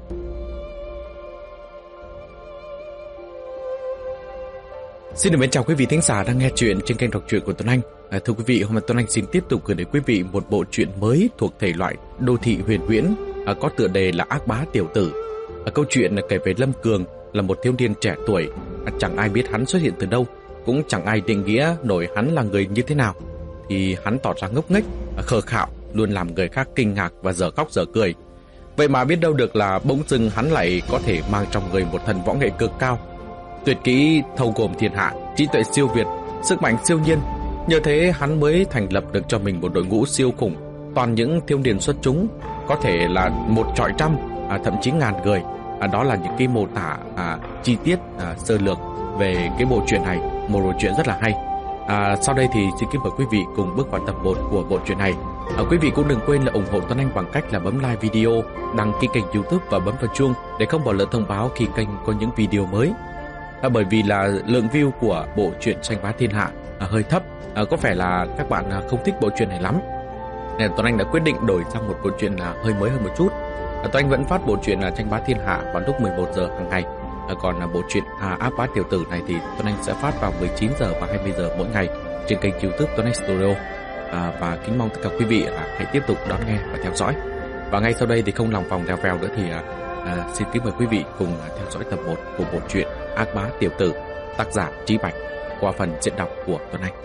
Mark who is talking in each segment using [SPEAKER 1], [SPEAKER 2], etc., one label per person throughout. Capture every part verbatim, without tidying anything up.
[SPEAKER 1] Xin được mến chào quý vị thính giả đang nghe chuyện trên kênh đọc truyện của Tuấn Anh. À, thưa quý vị, hôm nay Tuấn Anh xin tiếp tục gửi đến quý vị một bộ truyện mới thuộc thể loại đô thị huyền huyễn, à, có tựa đề là Ác Bá Tiểu Tử. À, câu chuyện kể về Lâm Cường là một thiếu niên trẻ tuổi, à, chẳng ai biết hắn xuất hiện từ đâu, cũng chẳng ai định nghĩa nổi hắn là người như thế nào. Thì hắn tỏ ra ngốc nghếch, à, khờ khạo, luôn làm người khác kinh ngạc và dở khóc dở cười. Vậy mà biết đâu được là bỗng dưng hắn lại có thể mang trong người một thần võ nghệ cực cao, tuyệt kỹ thâu gồm thiên hạ, trí tuệ siêu việt, sức mạnh siêu nhiên. Nhờ thế hắn mới thành lập được cho mình một đội ngũ siêu khủng, toàn những thiếu niên xuất chúng, có thể là một trọi trăm, à, thậm chí ngàn người. À, đó là những cái mô tả à, chi tiết à, sơ lược về cái bộ truyện này, một bộ truyện rất là hay. À, sau đây thì xin kính mời quý vị cùng bước vào tập một của bộ truyện này. À, quý vị cũng đừng quên là ủng hộ Tuấn Anh bằng cách là bấm like video, đăng ký kênh YouTube và bấm vào chuông để không bỏ lỡ thông báo khi kênh có những video mới. À, bởi vì là lượng view của bộ truyện Tranh Bá Thiên Hạ à, hơi thấp, à, có vẻ là các bạn à, không thích bộ truyện này lắm, nên Tuấn Anh đã quyết định đổi sang một bộ truyện à, hơi mới hơn một chút. À, Tuấn Anh vẫn phát bộ truyện là Tranh Bá Thiên Hạ vào lúc mười một giờ hàng ngày, à, còn à, bộ truyện à, Ác Bá Tiểu Tử này thì Tuấn Anh sẽ phát vào mười chín giờ và hai mươi giờ mỗi ngày trên kênh YouTube Tuấn Anh Studio. À, và kính mong tất cả quý vị à, hãy tiếp tục đón nghe và theo dõi. Và ngay sau đây thì không lòng vòng leo vèo nữa thì à, à, xin kính mời quý vị cùng à, theo dõi tập một của bộ truyện Ác Bá Tiểu Tử, tác giả Trí Bạch, qua phần diễn đọc của Tuấn Anh.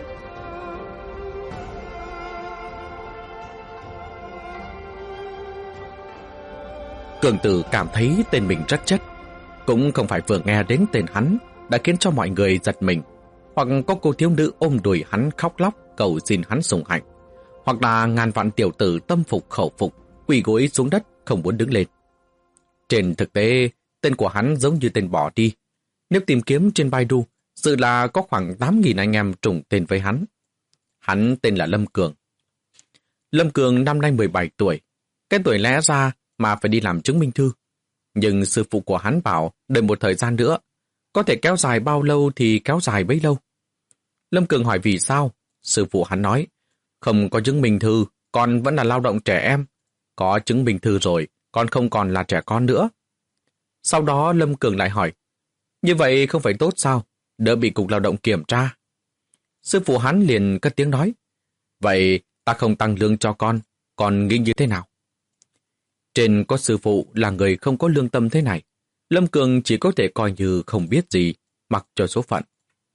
[SPEAKER 1] Cường Tử cảm thấy tên mình rất chất, cũng không phải vừa nghe đến tên hắn đã khiến cho mọi người giật mình, hoặc có cô thiếu nữ ôm đùi hắn khóc lóc cầu xin hắn sủng hạnh, hoặc là ngàn vạn tiểu tử tâm phục khẩu phục quỳ gối xuống đất không muốn đứng lên. Trên thực tế, tên của hắn giống như tên bỏ đi. Nếu tìm kiếm trên Baidu, sự là có khoảng tám nghìn anh em trùng tên với hắn. Hắn tên là Lâm Cường. Lâm Cường năm nay mười bảy tuổi, cái tuổi lẽ ra mà phải đi làm chứng minh thư. Nhưng sư phụ của hắn bảo đợi một thời gian nữa, có thể kéo dài bao lâu thì kéo dài bấy lâu. Lâm Cường hỏi vì sao? Sư phụ hắn nói, không có chứng minh thư, con vẫn là lao động trẻ em. Có chứng minh thư rồi, con không còn là trẻ con nữa. Sau đó Lâm Cường lại hỏi, như vậy không phải tốt sao? Đỡ bị cục lao động kiểm tra. Sư phụ hắn liền cất tiếng nói, vậy ta không tăng lương cho con, con nghĩ như thế nào? Trên có sư phụ là người không có lương tâm thế này, Lâm Cường chỉ có thể coi như không biết gì, mặc cho số phận.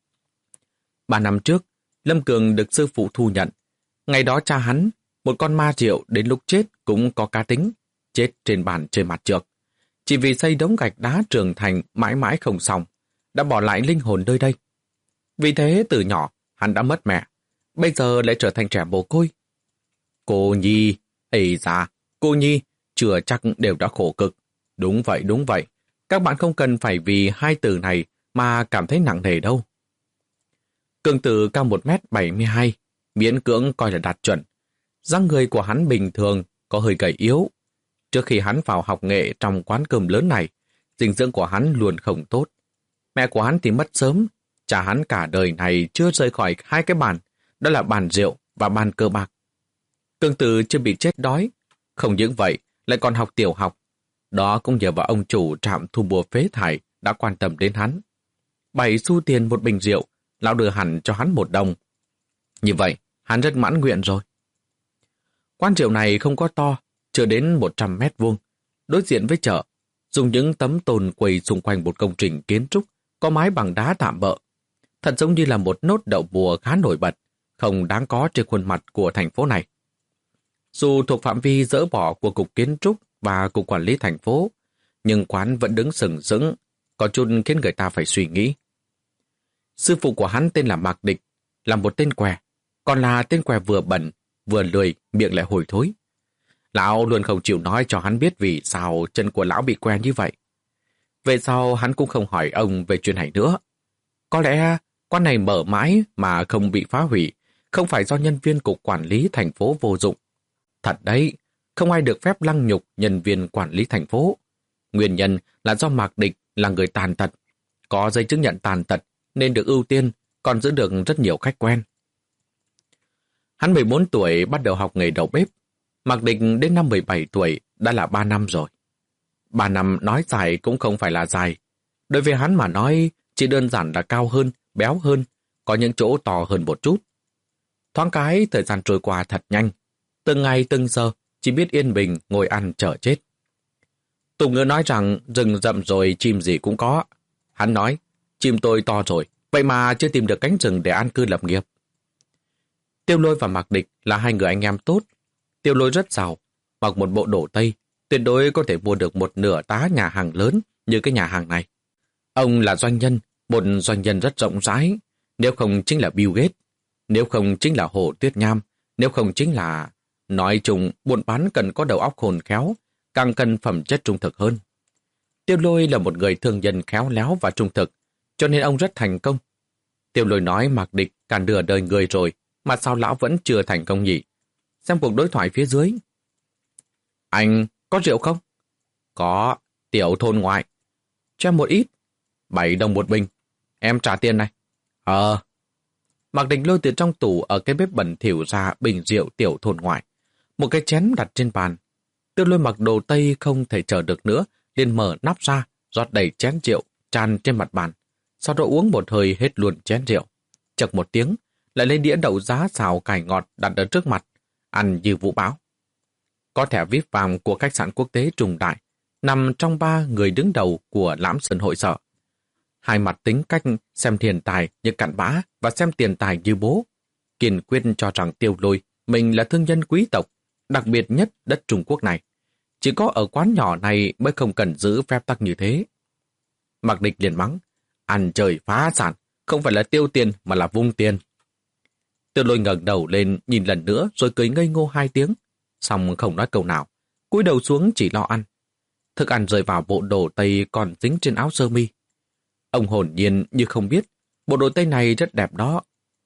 [SPEAKER 1] Ba năm trước, Lâm Cường được sư phụ thu nhận. Ngày đó cha hắn, một con ma rượu đến lúc chết cũng có cá tính, chết trên bàn chơi mặt trược. Chỉ vì xây đống gạch đá trưởng thành mãi mãi không xong, đã bỏ lại linh hồn nơi đây. Vì thế từ nhỏ, hắn đã mất mẹ, bây giờ lại trở thành trẻ mồ côi. Cô Nhi, ây da, cô Nhi, chưa chắc đều đã khổ cực. Đúng vậy, đúng vậy. Các bạn không cần phải vì hai từ này mà cảm thấy nặng nề đâu. Cường Tử cao một mét bảy mươi hai, miễn cưỡng coi là đạt chuẩn. Dáng người của hắn bình thường, có hơi gầy yếu. Trước khi hắn vào học nghệ trong quán cơm lớn này, dinh dưỡng của hắn luôn không tốt. Mẹ của hắn thì mất sớm, cha hắn cả đời này chưa rời khỏi hai cái bàn, đó là bàn rượu và bàn cờ bạc. Cường Tử chưa bị chết đói, không những vậy lại còn học tiểu học. Đó cũng nhờ vào ông chủ trạm thu mua phế thải đã quan tâm đến hắn. Bảy xu tiền một bình rượu, lão đưa hẳn cho hắn một đồng. Như vậy, hắn rất mãn nguyện rồi. Quán rượu này không có to, chưa đến một trăm mét vuông, đối diện với chợ, dùng những tấm tôn quầy xung quanh một công trình kiến trúc có mái bằng đá tạm bợ. Thật giống như là một nốt đậu bùa khá nổi bật, không đáng có trên khuôn mặt của thành phố này. Dù thuộc phạm vi dỡ bỏ của Cục Kiến trúc và Cục Quản lý thành phố, nhưng quán vẫn đứng sừng sững, có chút khiến người ta phải suy nghĩ. Sư phụ của hắn tên là Mạc Địch, là một tên què, còn là tên què vừa bẩn, vừa lười, miệng lại hôi thối. Lão luôn không chịu nói cho hắn biết vì sao chân của lão bị què như vậy. Về sau hắn cũng không hỏi ông về chuyện này nữa. Có lẽ quán này mở mãi mà không bị phá hủy, không phải do nhân viên Cục Quản lý thành phố vô dụng. Thật đấy, không ai được phép lăng nhục nhân viên quản lý thành phố. Nguyên nhân là do Mạc Địch là người tàn tật, có giấy chứng nhận tàn tật nên được ưu tiên, còn giữ được rất nhiều khách quen. Hắn mười bốn tuổi bắt đầu học nghề đầu bếp, Mạc Địch đến năm mười bảy tuổi đã là ba năm rồi. Ba năm nói dài cũng không phải là dài. Đối với hắn mà nói, chỉ đơn giản là cao hơn, béo hơn, có những chỗ to hơn một chút. Thoáng cái, thời gian trôi qua thật nhanh. Từng ngày từng giờ, chỉ biết yên bình ngồi ăn chờ chết. Tục ngữ nói rằng rừng rậm rồi chim gì cũng có. Hắn nói, chim tôi to rồi, vậy mà chưa tìm được cánh rừng để an cư lập nghiệp. Tiêu Lôi và Mạc Địch là hai người anh em tốt. Tiêu Lôi rất giàu, mặc một bộ đồ tây, tuyệt đối có thể mua được một nửa tá nhà hàng lớn như cái nhà hàng này. Ông là doanh nhân, một doanh nhân rất rộng rãi, nếu không chính là Bill Gates, nếu không chính là Hồ Tuyết Nham, nếu không chính là... Nói chung, buôn bán cần có đầu óc khôn khéo, càng cần phẩm chất trung thực hơn. Tiêu Lôi là một người thương nhân khéo léo và trung thực, cho nên ông rất thành công. Tiêu Lôi nói Mạc Địch cả nửa đời người rồi, mà sao lão vẫn chưa thành công nhỉ? Xem cuộc đối thoại phía dưới. Anh có rượu không? Có, tiểu thôn ngoại. Cho em một ít. Bảy đồng một bình. Em trả tiền này. Ờ. Mạc Địch lôi từ trong tủ ở cái bếp bẩn thỉu ra bình rượu tiểu thôn ngoại. Một cái chén đặt trên bàn. Tiêu Lôi mặc đồ tây không thể chờ được nữa, liền mở nắp ra, rót đầy chén rượu, tràn trên mặt bàn. Sau đó uống một hơi hết luôn chén rượu. Chật một tiếng, lại lấy đĩa đậu giá xào cải ngọt đặt ở trước mặt, ăn như vũ bão. Có thẻ vê i pê vàng của khách sạn quốc tế Trung Đại, nằm trong ba người đứng đầu của Lãm Sơn hội sở. Hai mặt tính cách xem tiền tài như cặn bã và xem tiền tài như bố. Kiên quyết cho rằng Tiêu Lôi mình là thương nhân quý tộc, đặc biệt nhất đất Trung Quốc này. Chỉ có ở quán nhỏ này mới không cần giữ phép tắc như thế. Mạc Địch liền mắng, ăn chơi phá sản, không phải là tiêu tiền mà là vung tiền. Tiêu Lôi ngẩng đầu lên nhìn lần nữa rồi cười ngây ngô hai tiếng, xong không nói câu nào, cúi đầu xuống chỉ lo ăn. Thức ăn rơi vào bộ đồ tây còn dính trên áo sơ mi. Ông hồn nhiên như không biết, bộ đồ tây này rất đẹp đó.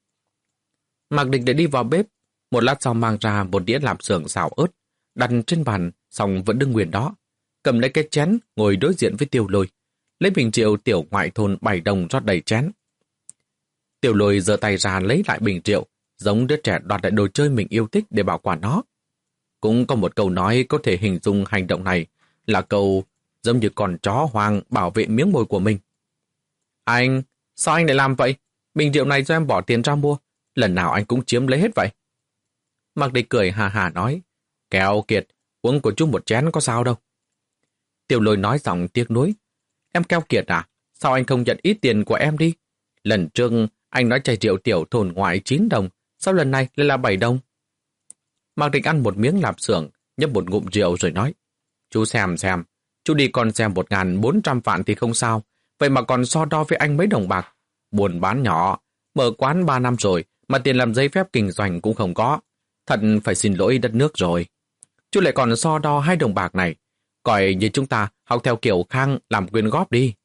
[SPEAKER 1] Mạc Địch để đi vào bếp, một lát sau mang ra một đĩa lạp xưởng xào ớt, đặt trên bàn, xong vẫn đứng nguyên đó. Cầm lấy cái chén, ngồi đối diện với Tiêu Lôi, lấy bình rượu tiểu ngoại thôn bảy đồng rót đầy chén. Tiêu Lôi giơ tay ra lấy lại bình rượu, giống đứa trẻ đoạt lại đồ chơi mình yêu thích để bảo quản nó. Cũng có một câu nói có thể hình dung hành động này, là câu giống như con chó hoang bảo vệ miếng mồi của mình. Anh, sao anh lại làm vậy? Bình rượu này do em bỏ tiền ra mua, lần nào anh cũng chiếm lấy hết vậy. Mạc Địch cười hà hà nói, Kẹo Kiệt, uống của chú một chén có sao đâu. Tiêu Lôi nói giọng tiếc nuối, em Keo Kiệt à, sao anh không nhận ít tiền của em đi? Lần trước anh nói chai rượu tiểu thôn ngoại chín đồng, sao lần này lại là bảy đồng? Mạc Địch ăn một miếng lạp xưởng, nhấp một ngụm rượu rồi nói, chú xem xem, chú đi còn xem một ngàn bốn trăm vạn thì không sao, vậy mà còn so đo với anh mấy đồng bạc. Buồn bán nhỏ, mở quán ba năm rồi, mà tiền làm giấy phép kinh doanh cũng không có. Thật phải xin lỗi đất nước rồi. Chú lại còn so đo hai đồng bạc này, coi như chúng ta học theo kiểu Khang làm quyên góp đi.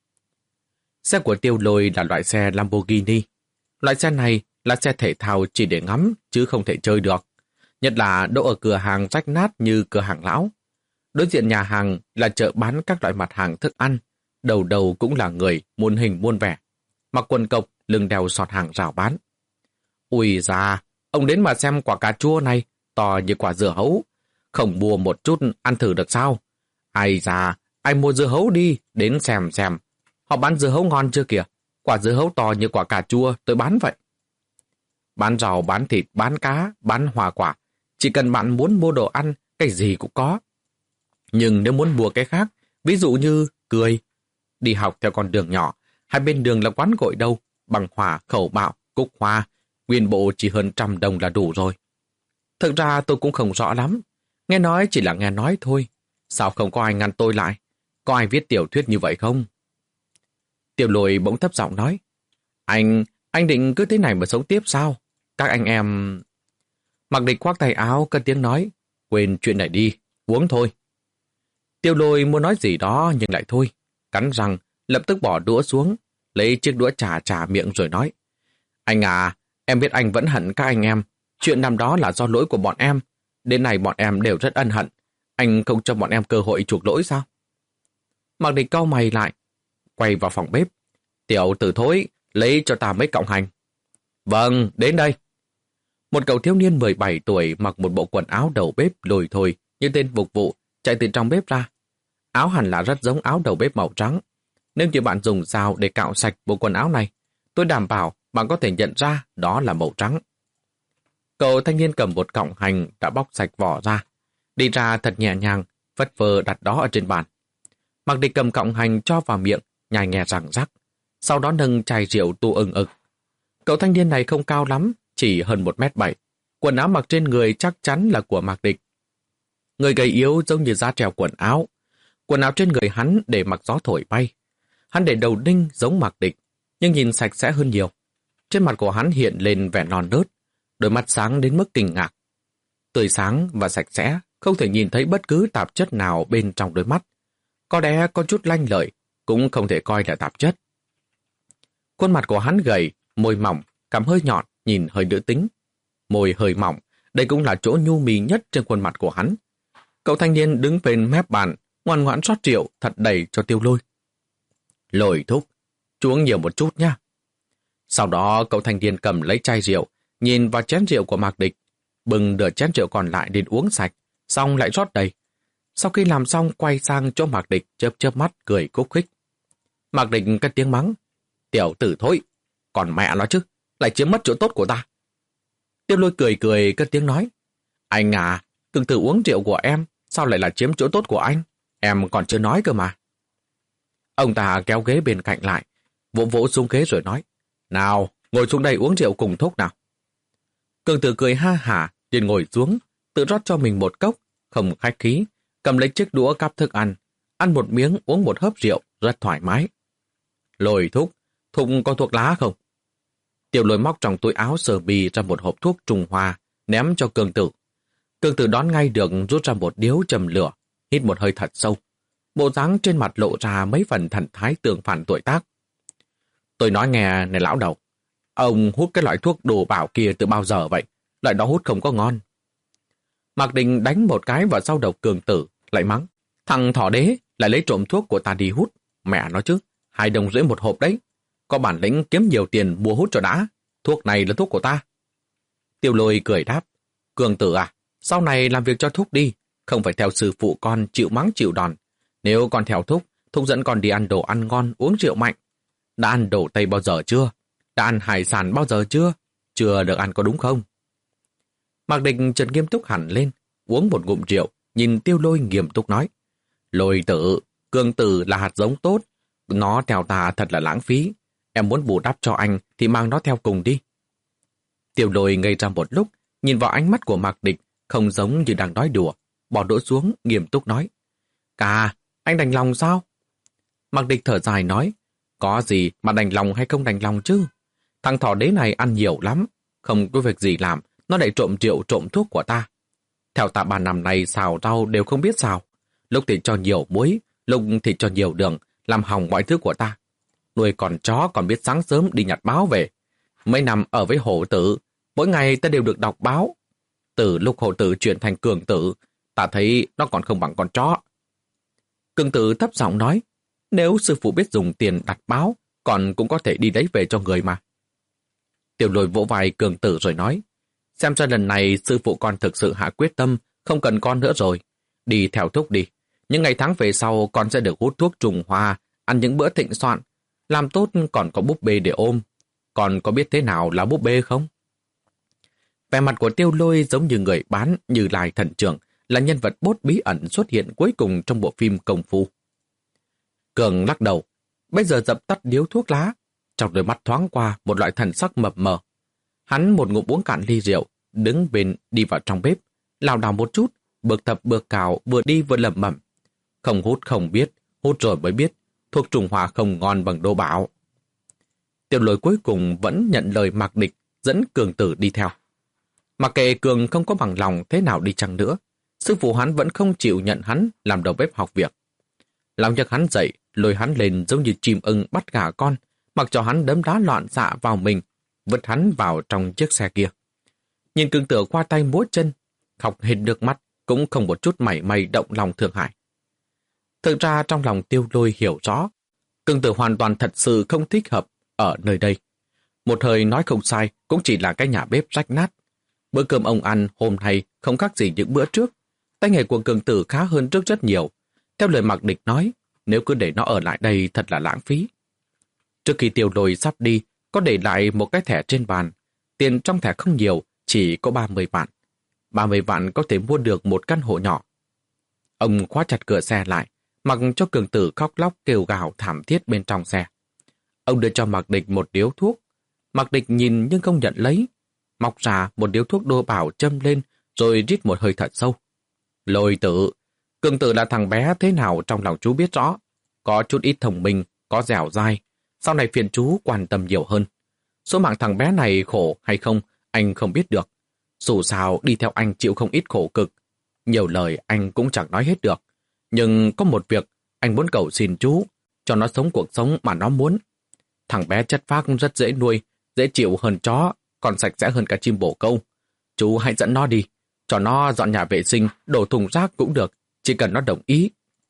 [SPEAKER 1] Xe của Tiêu Lôi là loại xe Lamborghini. Loại xe này là xe thể thao chỉ để ngắm, chứ không thể chơi được. Nhất là đỗ ở cửa hàng rách nát như cửa hàng lão. Đối diện nhà hàng là chợ bán các loại mặt hàng thức ăn, đầu đầu cũng là người muôn hình muôn vẻ. Mặc quần cộc, lưng đeo sọt hàng rào bán. Ui da, ông đến mà xem quả cà chua này, to như quả dưa hấu. Không mua một chút ăn thử được sao? Ai da, anh mua dưa hấu đi, đến xem xem. Họ bán dưa hấu ngon chưa kìa? Quả dưa hấu to như quả cà chua, tôi bán vậy. Bán rau, bán thịt, bán cá, bán hoa quả. Chỉ cần bạn muốn mua đồ ăn, cái gì cũng có. Nhưng nếu muốn mua cái khác, ví dụ như cười, đi học theo con đường nhỏ, hai bên đường là quán gội đâu, bằng hòa, khẩu bạo, cúc hoa, nguyên bộ chỉ hơn trăm đồng là đủ rồi. Thực ra tôi cũng không rõ lắm, nghe nói chỉ là nghe nói thôi. Sao không có ai ngăn tôi lại? Có ai viết tiểu thuyết như vậy không? Tiểu Lôi bỗng thấp giọng nói, Anh, anh định cứ thế này mà sống tiếp sao? Các anh em... Mạc Địch khoác tay áo, cất tiếng nói, quên chuyện này đi, uống thôi. Tiêu Lôi muốn nói gì đó nhưng lại thôi, cắn răng, lập tức bỏ đũa xuống, lấy chiếc đũa trà trà miệng rồi nói, anh à, em biết anh vẫn hận các anh em, chuyện năm đó là do lỗi của bọn em, đến nay bọn em đều rất ân hận, anh không cho bọn em cơ hội chuộc lỗi sao? Mạc Địch cau mày lại, quay vào phòng bếp, tiểu tử thối, lấy cho ta mấy cọng hành. Vâng, đến đây. Một cậu thiếu niên mười bảy tuổi mặc một bộ quần áo đầu bếp lồi thôi như tên phục vụ chạy từ trong bếp ra. Áo hẳn là rất giống áo đầu bếp màu trắng. Nếu như bạn dùng dao để cạo sạch bộ quần áo này, tôi đảm bảo bạn có thể nhận ra đó là màu trắng. Cậu thanh niên cầm một cọng hành đã bóc sạch vỏ ra, đi ra thật nhẹ nhàng, phất phơ đặt đó ở trên bàn. Mạc Địch cầm cọng hành cho vào miệng, nhai nghe răng rắc, sau đó nâng chai rượu tu ưng ực. Cậu thanh niên này không cao lắm, chỉ hơn một mét bảy. Quần áo mặc trên người chắc chắn là của Mạc Địch. Người gầy yếu giống như da treo quần áo. Quần áo trên người hắn để mặc gió thổi bay. Hắn để đầu đinh giống Mạc Địch, nhưng nhìn sạch sẽ hơn nhiều. Trên mặt của hắn hiện lên vẻ non nớt, đôi mắt sáng đến mức kinh ngạc. Tươi sáng và sạch sẽ, không thể nhìn thấy bất cứ tạp chất nào bên trong đôi mắt. Có lẽ có chút lanh lợi, cũng không thể coi là tạp chất. Khuôn mặt của hắn gầy, môi mỏng, cằm hơi nhọn, nhìn hơi nữ tính. Môi hơi mỏng, đây cũng là chỗ nhu mì nhất trên khuôn mặt của hắn. Cậu thanh niên đứng bên mép bàn, ngoan ngoãn rót rượu thật đầy cho Tiêu Lôi. Lôi thúc, chú uống nhiều một chút nha. Sau đó cậu thanh niên cầm lấy chai rượu, nhìn vào chén rượu của Mạc Địch, bưng nửa chén rượu còn lại đến uống sạch, xong lại rót đầy. Sau khi làm xong quay sang chỗ Mạc Địch chớp chớp mắt cười khúc khích. Mạc Địch cất tiếng mắng, tiểu tử thối, còn mẹ nó chứ, lại chiếm mất chỗ tốt của ta. Tiêu Lôi cười cười cất tiếng nói, anh à, từng từ uống rượu của em, sao lại là chiếm chỗ tốt của anh? Em còn chưa nói cơ mà. Ông ta kéo ghế bên cạnh lại, vỗ vỗ xuống ghế rồi nói, nào, ngồi xuống đây uống rượu cùng Thúc nào. Cường Tử cười ha hả, liền ngồi xuống, tự rót cho mình một cốc, không khách khí, cầm lấy chiếc đũa cắp thức ăn, ăn một miếng uống một hớp rượu, rất thoải mái. Lôi Thúc, Thúc có thuốc lá không? Tiểu Lôi móc trong túi áo sờ bì ra một hộp thuốc Trung Hoa, ném cho Cường Tử. Cường Tử đón ngay được, rút ra một điếu châm lửa, hít một hơi thật sâu. Bộ dáng trên mặt lộ ra mấy phần thần thái tương phản tuổi tác. Tôi nói nghe này lão đầu, ông hút cái loại thuốc đồ bảo kia từ bao giờ vậy? Loại đó hút không có ngon. Mạc Đình đánh một cái vào sau đầu Cường Tử, lại mắng. Thằng thỏ đế lại lấy trộm thuốc của ta đi hút. Mẹ nó chứ, hai đồng rưỡi một hộp đấy. Có bản lĩnh kiếm nhiều tiền mua hút cho đã. Thuốc này là thuốc của ta. Tiêu Lôi cười đáp. Cường Tử à, sau này làm việc cho Thúc đi. Không phải theo sư phụ con chịu mắng chịu đòn. Nếu con theo Thúc, Thúc dẫn con đi ăn đồ ăn ngon, uống rượu mạnh. Đã ăn đồ Tây bao giờ chưa? Đã ăn hải sản bao giờ chưa? Chưa được ăn có đúng không? Mạc Địch chợt nghiêm túc hẳn lên, uống một ngụm rượu, nhìn Tiêu Lôi nghiêm túc nói. Lôi Tử, Cường Tử là hạt giống tốt, nó theo ta thật là lãng phí. Em muốn bù đắp cho anh thì mang nó theo cùng đi. Tiêu Lôi ngây ra một lúc, nhìn vào ánh mắt của Mạc Địch, không giống như đang nói đùa, bỏ đũa xuống, nghiêm túc nói. Ca, anh đành lòng sao? Mạc Địch thở dài nói, có gì mà đành lòng hay không đành lòng chứ? Thằng thỏ đế này ăn nhiều lắm, không có việc gì làm, nó lại trộm rượu trộm thuốc của ta. Theo ta ba năm nay xào rau đều không biết xào, lúc thì cho nhiều muối, lúc thì cho nhiều đường, làm hỏng mọi thứ của ta. Nuôi con chó còn biết sáng sớm đi nhặt báo về. Mấy năm ở với hổ tử, mỗi ngày ta đều được đọc báo. Từ lúc hổ tử chuyển thành Cường Tử, ta thấy nó còn không bằng con chó. Cường Tử thấp giọng nói, nếu sư phụ biết dùng tiền đặt báo, còn cũng có thể đi lấy về cho người mà. Tiểu Lôi vỗ vai Cường Tử rồi nói, xem ra lần này sư phụ con thực sự hạ quyết tâm, không cần con nữa rồi. Đi theo Thúc đi. Những ngày tháng về sau con sẽ được hút thuốc Trung Hoa, ăn những bữa thịnh soạn. Làm tốt còn có búp bê để ôm. Con có biết thế nào là búp bê không? Vẻ mặt của Tiêu Lôi giống như người bán Như Lai Thần Trưởng, là nhân vật bốt bí ẩn xuất hiện cuối cùng trong bộ phim Công Phu. Cường lắc đầu, bây giờ dập tắt điếu thuốc lá, trong đôi mắt thoáng qua một loại thần sắc mập mờ. Hắn một ngụm uống cạn ly rượu, đứng bên đi vào trong bếp, lảo đảo một chút, bước thập bước cào, vừa đi vừa lẩm bẩm. Không hút không biết, hút rồi mới biết, thuốc Trung Hoa không ngon bằng Đô Bảo. Tiểu Lôi cuối cùng vẫn nhận lời Mạc Địch, dẫn Cường Tử đi theo. Mặc kệ Cường không có bằng lòng thế nào đi chăng nữa, sư phụ hắn vẫn không chịu nhận hắn làm đầu bếp học việc. Lòng nhấc hắn dậy, lôi hắn lên giống như chim ưng bắt gà con, mặc cho hắn đấm đá loạn xạ vào mình, vứt hắn vào trong chiếc xe kia. Nhìn Cường Tử qua tay múa chân, khóc hết nước mắt, cũng không một chút mảy may động lòng thương hại. Thực ra trong lòng Tiêu Lôi hiểu rõ, Cường Tử hoàn toàn thật sự không thích hợp ở nơi đây. Một hơi nói không sai, cũng chỉ là cái nhà bếp rách nát. Bữa cơm ông ăn hôm nay không khác gì những bữa trước. Tay nghề của Cường Tử khá hơn trước rất nhiều. Theo lời Mạc Địch nói, nếu cứ để nó ở lại đây thật là lãng phí. Trước khi Tiêu Lôi sắp đi, có để lại một cái thẻ trên bàn. Tiền trong thẻ không nhiều, chỉ có ba mươi vạn. ba mươi vạn có thể mua được một căn hộ nhỏ. Ông khóa chặt cửa xe lại, mặc cho Cường Tử khóc lóc kêu gào thảm thiết bên trong xe. Ông đưa cho Mạc Địch một điếu thuốc. Mạc Địch nhìn nhưng không nhận lấy. Móc ra một điếu thuốc đô bảo châm lên, rồi rít một hơi thật sâu. Lôi Tử, Cường Tử là thằng bé thế nào trong lòng chú biết rõ. Có chút ít thông minh, có dẻo dai. Sau này phiền chú quan tâm nhiều hơn. Số mạng thằng bé này khổ hay không, anh không biết được. Dù sao đi theo anh chịu không ít khổ cực. Nhiều lời anh cũng chẳng nói hết được. Nhưng có một việc, anh muốn cầu xin chú, cho nó sống cuộc sống mà nó muốn. Thằng bé chất phác rất dễ nuôi, dễ chịu hơn chó, còn sạch sẽ hơn cả chim bồ câu. Chú hãy dẫn nó đi, cho nó dọn nhà vệ sinh, đổ thùng rác cũng được, chỉ cần nó đồng ý.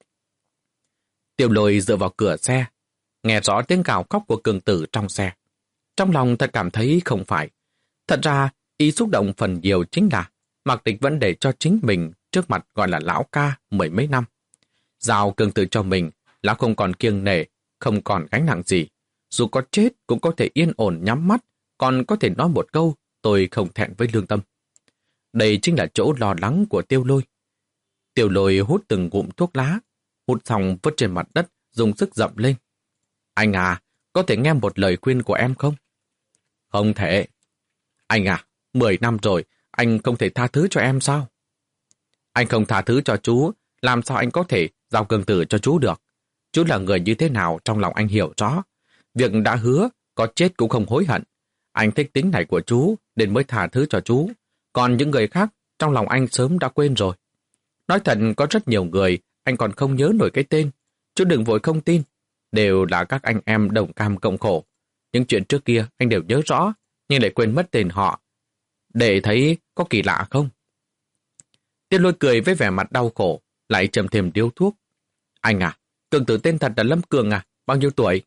[SPEAKER 1] Tiêu Lôi dựa vào cửa xe, nghe rõ tiếng gào khóc của Cường Tử trong xe. Trong lòng thật cảm thấy không phải. Thật ra, ý xúc động phần nhiều chính là Mạc Địch vẫn để cho chính mình trước mặt gọi là lão ca mười mấy năm. Giao Cường Tử cho mình, lão không còn kiêng nể, không còn gánh nặng gì. Dù có chết cũng có thể yên ổn nhắm mắt, còn có thể nói một câu, tôi không thẹn với lương tâm. Đây chính là chỗ lo lắng của Tiêu Lôi. Tiêu Lôi hút từng ngụm thuốc lá, hút xong vứt trên mặt đất, dùng sức dậm lên. Anh à, có thể nghe một lời khuyên của em không? Không thể. Anh à, mười năm rồi, anh không thể tha thứ cho em sao? Anh không tha thứ cho chú, làm sao anh có thể giao Cường Tử cho chú được? Chú là người như thế nào trong lòng anh hiểu rõ. Việc đã hứa, có chết cũng không hối hận. Anh thích tính này của chú, nên mới tha thứ cho chú. Còn những người khác, trong lòng anh sớm đã quên rồi. Nói thật, có rất nhiều người, anh còn không nhớ nổi cái tên. Chú đừng vội không tin. Đều là các anh em đồng cam cộng khổ. Những chuyện trước kia anh đều nhớ rõ, nhưng lại quên mất tên họ. Để thấy có kỳ lạ không? Tiêu Lôi cười với vẻ mặt đau khổ, lại châm thêm điếu thuốc. Anh à, Cường Tử tên thật là Lâm Cường à, bao nhiêu tuổi?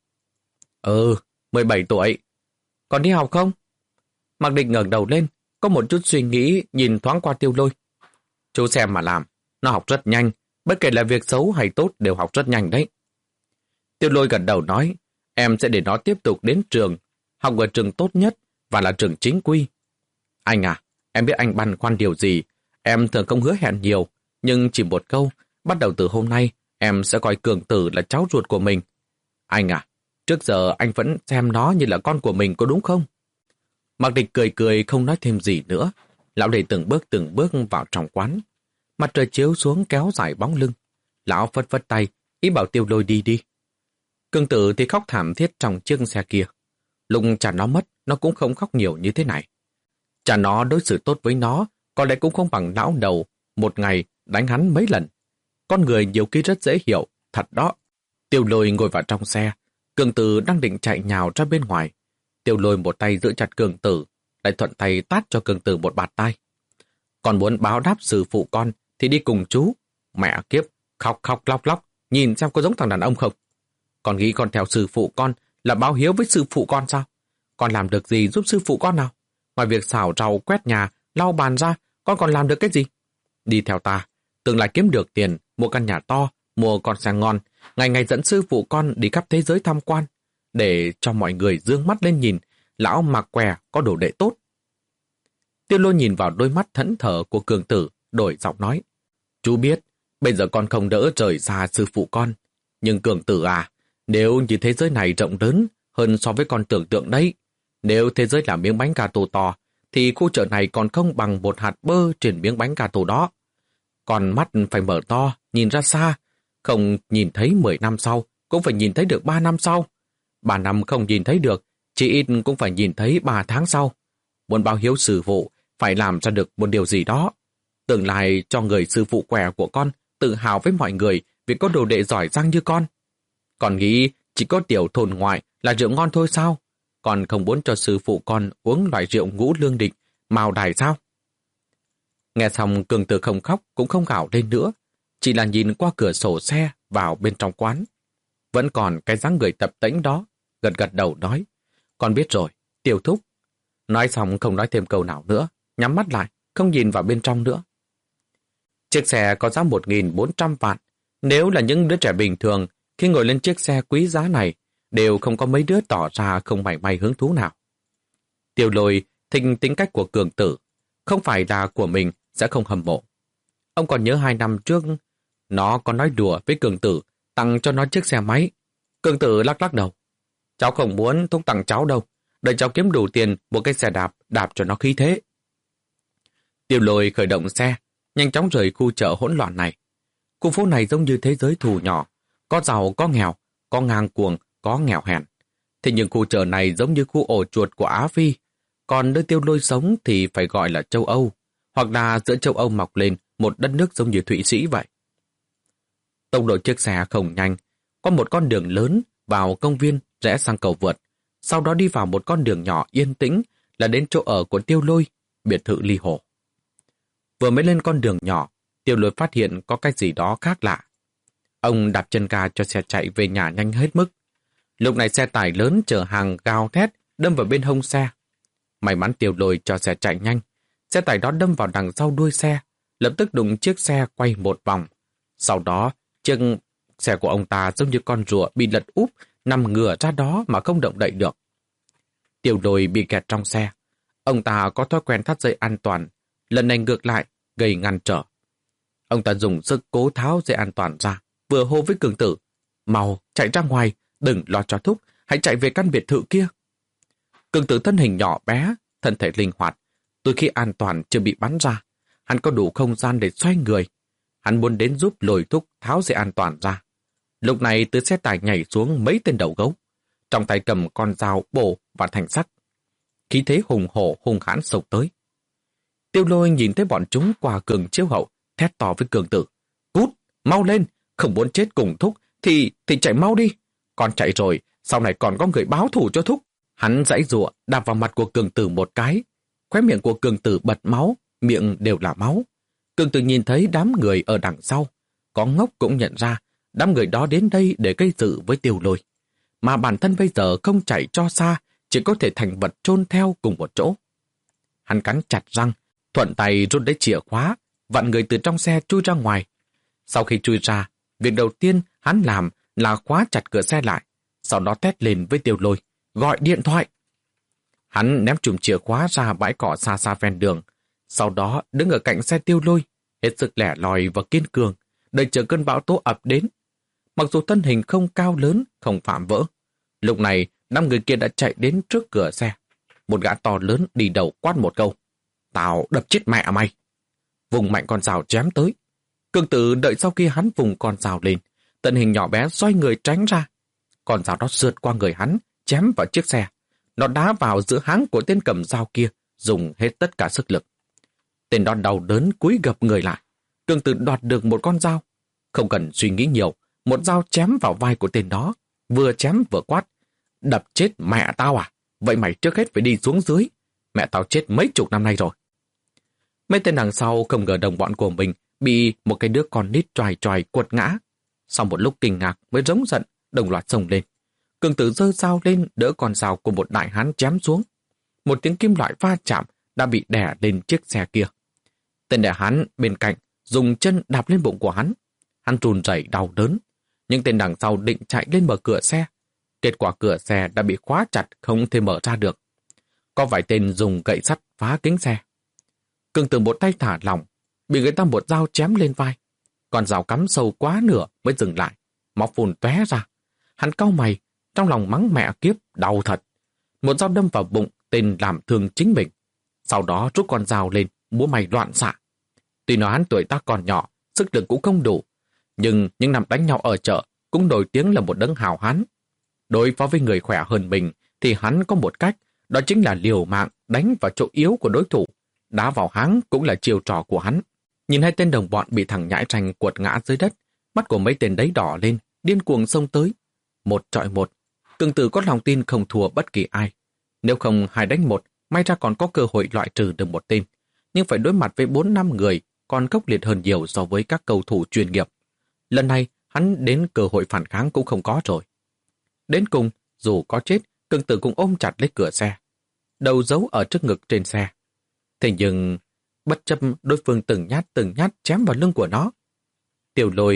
[SPEAKER 1] Ừ, mười bảy tuổi. Còn đi học không? Mạc Địch ngẩng đầu lên, có một chút suy nghĩ nhìn thoáng qua Tiêu Lôi. Chú xem mà làm, nó học rất nhanh, bất kể là việc xấu hay tốt đều học rất nhanh đấy. Tiêu Lôi gật đầu nói, em sẽ để nó tiếp tục đến trường, học ở trường tốt nhất và là trường chính quy. Anh à, em biết anh băn khoăn điều gì, em thường không hứa hẹn nhiều, nhưng chỉ một câu, bắt đầu từ hôm nay, em sẽ coi Cường Tử là cháu ruột của mình. Anh à, trước giờ anh vẫn xem nó như là con của mình có đúng không? Mạc Địch cười cười không nói thêm gì nữa. Lão để từng bước từng bước vào trong quán. Mặt trời chiếu xuống kéo dài bóng lưng. Lão phất phất tay, ý bảo Tiêu Lôi đi đi. Cường Tử thì khóc thảm thiết trong chiếc xe kia. Lúc cha nó mất, nó cũng không khóc nhiều như thế này. Cha nó đối xử tốt với nó, có lẽ cũng không bằng lão đầu, một ngày đánh hắn mấy lần. Con người nhiều khi rất dễ hiểu, thật đó. Tiêu Lôi ngồi vào trong xe, Cường Tử đang định chạy nhào ra bên ngoài. Tiêu Lôi một tay giữ chặt Cường Tử, lại thuận tay tát cho Cường Tử một bạt tai. Còn muốn báo đáp sư phụ con thì đi cùng chú. Mẹ kiếp, khóc khóc lóc lóc, nhìn xem có giống thằng đàn ông không. Con nghĩ con theo sư phụ con là báo hiếu với sư phụ con sao? Con làm được gì giúp sư phụ con nào? Ngoài việc xào rau, quét nhà, lau bàn ra, con còn làm được cái gì? Đi theo ta, tương lai kiếm được tiền, mua căn nhà to, mua con xe ngon, ngày ngày dẫn sư phụ con đi khắp thế giới tham quan, để cho mọi người dương mắt lên nhìn, lão Mạc Què có đồ đệ tốt. Tiêu Lôi nhìn vào đôi mắt thẫn thờ của Cường Tử, đổi giọng nói. Chú biết, bây giờ con không đỡ rời xa sư phụ con. Nhưng Cường Tử à, nếu như thế giới này rộng lớn hơn so với con tưởng tượng đấy, nếu thế giới là miếng bánh gà tổ to, thì khu chợ này còn không bằng một hạt bơ trên miếng bánh gà tổ đó. Còn mắt phải mở to, nhìn ra xa, không nhìn thấy mười năm sau, cũng phải nhìn thấy được ba năm sau. Ba năm không nhìn thấy được, chỉ ít cũng phải nhìn thấy ba tháng sau. Muốn báo hiếu sư phụ, phải làm ra được một điều gì đó. Tương lai cho người sư phụ què của con tự hào với mọi người vì có đồ đệ giỏi giang như con. Còn nghĩ chỉ có tiểu thôn ngoại là rượu ngon thôi sao? Còn không muốn cho sư phụ con uống loại rượu ngũ lương địch, màu đài sao? Nghe xong Cường Tử không khóc cũng không gào lên nữa, chỉ là nhìn qua cửa sổ xe vào bên trong quán. Vẫn còn cái dáng người tập tễnh đó, gật gật đầu nói, con biết rồi, Tiêu thúc. Nói xong không nói thêm câu nào nữa, nhắm mắt lại, không nhìn vào bên trong nữa. Chiếc xe có giá một nghìn bốn trăm vạn, Nếu là những đứa trẻ bình thường, khi ngồi lên chiếc xe quý giá này, đều không có mấy đứa tỏ ra không mảy may hứng thú nào. Tiêu Lôi thích tính cách của Cường Tử, không phải là của mình sẽ không hâm mộ. Ông còn nhớ hai năm trước, nó có nói đùa với Cường Tử tặng cho nó chiếc xe máy. Cường Tử lắc lắc đầu. Cháu không muốn Thúc tặng cháu đâu, đợi cháu kiếm đủ tiền một cái xe đạp, đạp cho nó khí thế. Tiêu Lôi khởi động xe, nhanh chóng rời khu chợ hỗn loạn này. Khu phố này giống như thế giới thù nhỏ, có giàu có nghèo, có ngang cuồng, có nghèo hèn. Thế nhưng khu chợ này giống như khu ổ chuột của Á Phi, còn nơi Tiêu Lôi sống thì phải gọi là châu Âu, hoặc là giữa châu Âu mọc lên một đất nước giống như Thụy Sĩ vậy. Tốc độ chiếc xe không nhanh, có một con đường lớn vào công viên rẽ sang cầu vượt, sau đó đi vào một con đường nhỏ yên tĩnh là đến chỗ ở của Tiêu Lôi, biệt thự Ly Hồ. Vừa mới lên con đường nhỏ, Tiêu Lôi phát hiện có cái gì đó khác lạ. Ông đạp chân ga cho xe chạy về nhà nhanh hết mức. Lúc này xe tải lớn chở hàng gào thét đâm vào bên hông xe. May mắn Tiêu Lôi cho xe chạy nhanh. Xe tải đó đâm vào đằng sau đuôi xe, lập tức đụng chiếc xe quay một vòng. Sau đó, chiếc xe của ông ta giống như con rùa bị lật úp, nằm ngửa ra đó mà không động đậy được. Tiêu Lôi bị kẹt trong xe. Ông ta có thói quen thắt dây an toàn, lần này ngược lại, gây ngăn trở. Ông ta dùng sức cố tháo dây an toàn ra, vừa hô với Cường Tử. Mau, chạy ra ngoài, đừng lo cho Thúc, hãy chạy về căn biệt thự kia. Cường Tử thân hình nhỏ bé, thân thể linh hoạt. Từ khi an toàn chưa bị bắn ra, hắn có đủ không gian để xoay người. Hắn muốn đến giúp Lôi Thúc tháo dây an toàn ra. Lúc này từ xe tải nhảy xuống mấy tên đầu gấu, trong tay cầm con dao bổ và thanh sắt. Khí thế hùng hổ hung hãn sộc tới. Tiêu Lôi nhìn thấy bọn chúng qua cường chiếu hậu, thét to với Cường Tử. Cút, mau lên, không muốn chết cùng Thúc, thì thì chạy mau đi. Con chạy rồi, sau này còn có người báo thù cho Thúc. Hắn giãy giụa đạp vào mặt của Cường Tử một cái. Khóe miệng của Cường Tử bật máu, miệng đều là máu. Cường Tử nhìn thấy đám người ở đằng sau. Có ngốc cũng nhận ra, đám người đó đến đây để gây sự với Tiêu Lôi. Mà bản thân bây giờ không chạy cho xa, chỉ có thể thành vật chôn theo cùng một chỗ. Hắn cắn chặt răng, thuận tay rút lấy chìa khóa, vặn người từ trong xe chui ra ngoài. Sau khi chui ra, việc đầu tiên hắn làm là khóa chặt cửa xe lại, sau đó thét lên với Tiêu Lôi, gọi điện thoại. Hắn ném chùm chìa khóa ra bãi cỏ xa xa ven đường, sau đó đứng ở cạnh xe Tiêu Lôi, hết sức lẻ loi và kiên cường, đợi chờ cơn bão tố ập đến. Mặc dù thân hình không cao lớn, không phạm vỡ, lúc này năm người kia đã chạy đến trước cửa xe. Một gã to lớn đi đầu quát một câu. Tao đập chết mẹ mày. Vùng mạnh con dao chém tới. Cường Tử đợi sau khi hắn vùng con dao lên, thân hình nhỏ bé xoay người tránh ra. Con dao đó sượt qua người hắn, chém vào chiếc xe. Nó đá vào giữa háng của tên cầm dao kia, dùng hết tất cả sức lực. Tên đó đau đớn cúi gập người lại. Cường Tử đoạt được một con dao. Không cần suy nghĩ nhiều, một dao chém vào vai của tên đó, vừa chém vừa quát. Đập chết mẹ tao à? Vậy mày trước hết phải đi xuống dưới. Mẹ tao chết mấy chục năm nay rồi. Mấy tên đằng sau không ngờ đồng bọn của mình bị một cái đứa con nít choài choài quật ngã. Sau một lúc kinh ngạc mới rống giận, đồng loạt xông lên. Cường Tử giơ dao lên đỡ con dao của một đại hán chém xuống. Một tiếng kim loại va chạm đã bị đè lên chiếc xe kia. Tên đại hán bên cạnh dùng chân đạp lên bụng của hắn. Hắn run rẩy đau đớn. Nhưng tên đằng sau định chạy lên mở cửa xe. Kết quả cửa xe đã bị khóa chặt, không thể mở ra được. Có vài tên dùng gậy sắt phá kính xe. Cường Tử một tay thả lỏng, bị người ta một dao chém lên vai. Còn dao cắm sâu quá nửa mới dừng lại, máu phun tóe ra. Hắn cau mày, trong lòng mắng mẹ kiếp, đau thật. Một dao đâm vào bụng tên làm thương chính mình. Sau đó rút con dao lên, múa may loạn xạ. Tuy nói hắn tuổi tác còn nhỏ, sức lực cũng không đủ, nhưng những năm đánh nhau ở chợ cũng nổi tiếng là một đấng hào hán. Đối phó với người khỏe hơn mình thì hắn có một cách, đó chính là liều mạng đánh vào chỗ yếu của đối thủ. Đá vào háng cũng là chiêu trò của hắn. Nhìn hai tên đồng bọn bị thằng nhãi ranh quật ngã dưới đất, mắt của mấy tên đấy đỏ lên, điên cuồng xông tới. Một trọi một, Cường Tử có lòng tin không thua bất kỳ ai. Nếu không hai đánh một, may ra còn có cơ hội loại trừ được một tên. Nhưng phải đối mặt với bốn năm người, còn khốc liệt hơn nhiều so với các cầu thủ chuyên nghiệp. Lần này, hắn đến cơ hội phản kháng cũng không có rồi. Đến cùng, dù có chết, Cường Tử cũng ôm chặt lấy cửa xe, đầu giấu ở trước ngực trên xe. Thế nhưng, bất chấp đối phương từng nhát từng nhát chém vào lưng của nó. Tiểu Lôi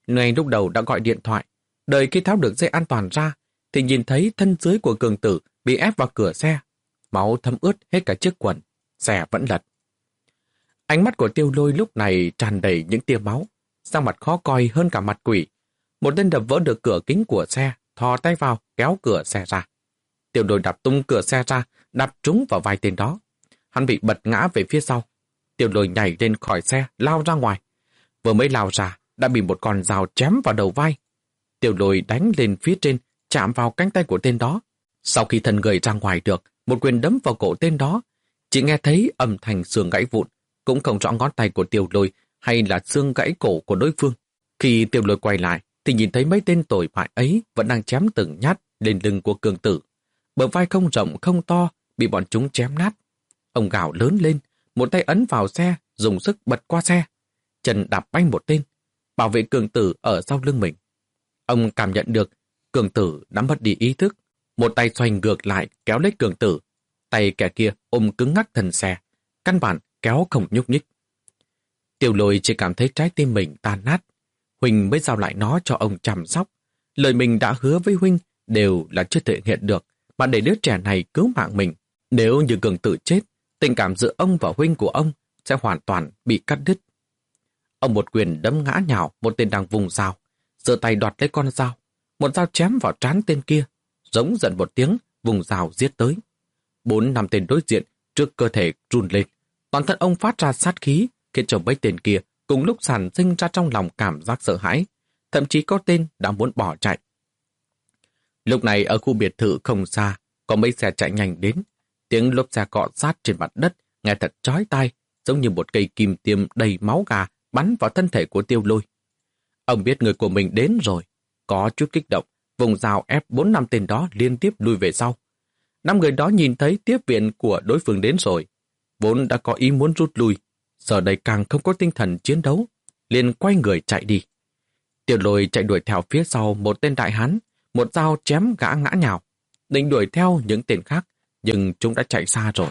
[SPEAKER 1] Ngay lúc đầu đã gọi điện thoại, đợi khi tháo được dây an toàn ra, thì nhìn thấy thân dưới của Cường Tử bị ép vào cửa xe. Máu thấm ướt hết cả chiếc quần, xe vẫn lật. Ánh mắt của Tiêu Lôi lúc này tràn đầy những tia máu, sắc mặt khó coi hơn cả mặt quỷ. Một tên đập vỡ được cửa kính của xe, thò tay vào kéo cửa xe ra. Tiêu Lôi đạp tung cửa xe ra, đạp trúng vào vai tên đó. Hắn bị bật ngã về phía sau. Tiêu Lôi nhảy lên khỏi xe, lao ra ngoài. Vừa mới lao ra, đã bị một con dao chém vào đầu vai. Tiêu Lôi đánh lên phía trên, chạm vào cánh tay của tên đó. Sau khi thân người ra ngoài được, một quyền đấm vào cổ tên đó. Chỉ nghe thấy âm thanh xương gãy vụn, cũng không rõ ngón tay của Tiêu Lôi hay là xương gãy cổ của đối phương. Khi Tiêu Lôi quay lại, thì nhìn thấy mấy tên tồi bại ấy vẫn đang chém từng nhát lên lưng của Cường Tử. Bờ vai không rộng không to, bị bọn chúng chém nát. Ông gào lớn lên, một tay ấn vào xe, dùng sức bật qua xe. Chân đạp banh một tên, bảo vệ Cường Tử ở sau lưng mình. Ông cảm nhận được Cường Tử đã mất đi ý thức. Một tay xoay ngược lại kéo lấy Cường Tử. Tay kẻ kia ôm cứng ngắc thân xe, căn bản kéo không nhúc nhích. Tiêu Lôi chỉ cảm thấy trái tim mình tan nát. Huynh mới giao lại nó cho ông chăm sóc. Lời mình đã hứa với Huynh đều là chưa thực hiện được, mà để đứa trẻ này cứu mạng mình. Nếu như Cường Tử chết, tình cảm giữa ông và Huynh của ông sẽ hoàn toàn bị cắt đứt. Ông một quyền đấm ngã nhào một tên đang vùng dao, giơ tay đoạt lấy con dao. Một dao chém vào trán tên kia, giống giận một tiếng, vùng dao giết tới. Bốn năm tên đối diện trước cơ thể run lên. Toàn thân ông phát ra sát khí, khiến cho mấy tên kia cùng lúc sản sinh ra trong lòng cảm giác sợ hãi. Thậm chí có tên đã muốn bỏ chạy. Lúc này ở khu biệt thự không xa, có mấy xe chạy nhanh đến. Tiếng lốp xe cọ sát trên mặt đất nghe thật chói tai, giống như một cây kim tiêm đầy máu gà bắn vào thân thể của Tiêu Lôi. Ông biết người của mình đến rồi, có chút kích động, vùng dao ép bốn năm tên đó liên tiếp lùi về sau. Năm người đó nhìn thấy tiếp viện của đối phương đến rồi, vốn đã có ý muốn rút lui, giờ đây càng không có tinh thần chiến đấu, liền quay người chạy đi. Tiêu Lôi chạy đuổi theo phía sau một tên đại hán, một dao chém gã ngã nhào, định đuổi theo những tên khác, nhưng chúng đã chạy xa rồi.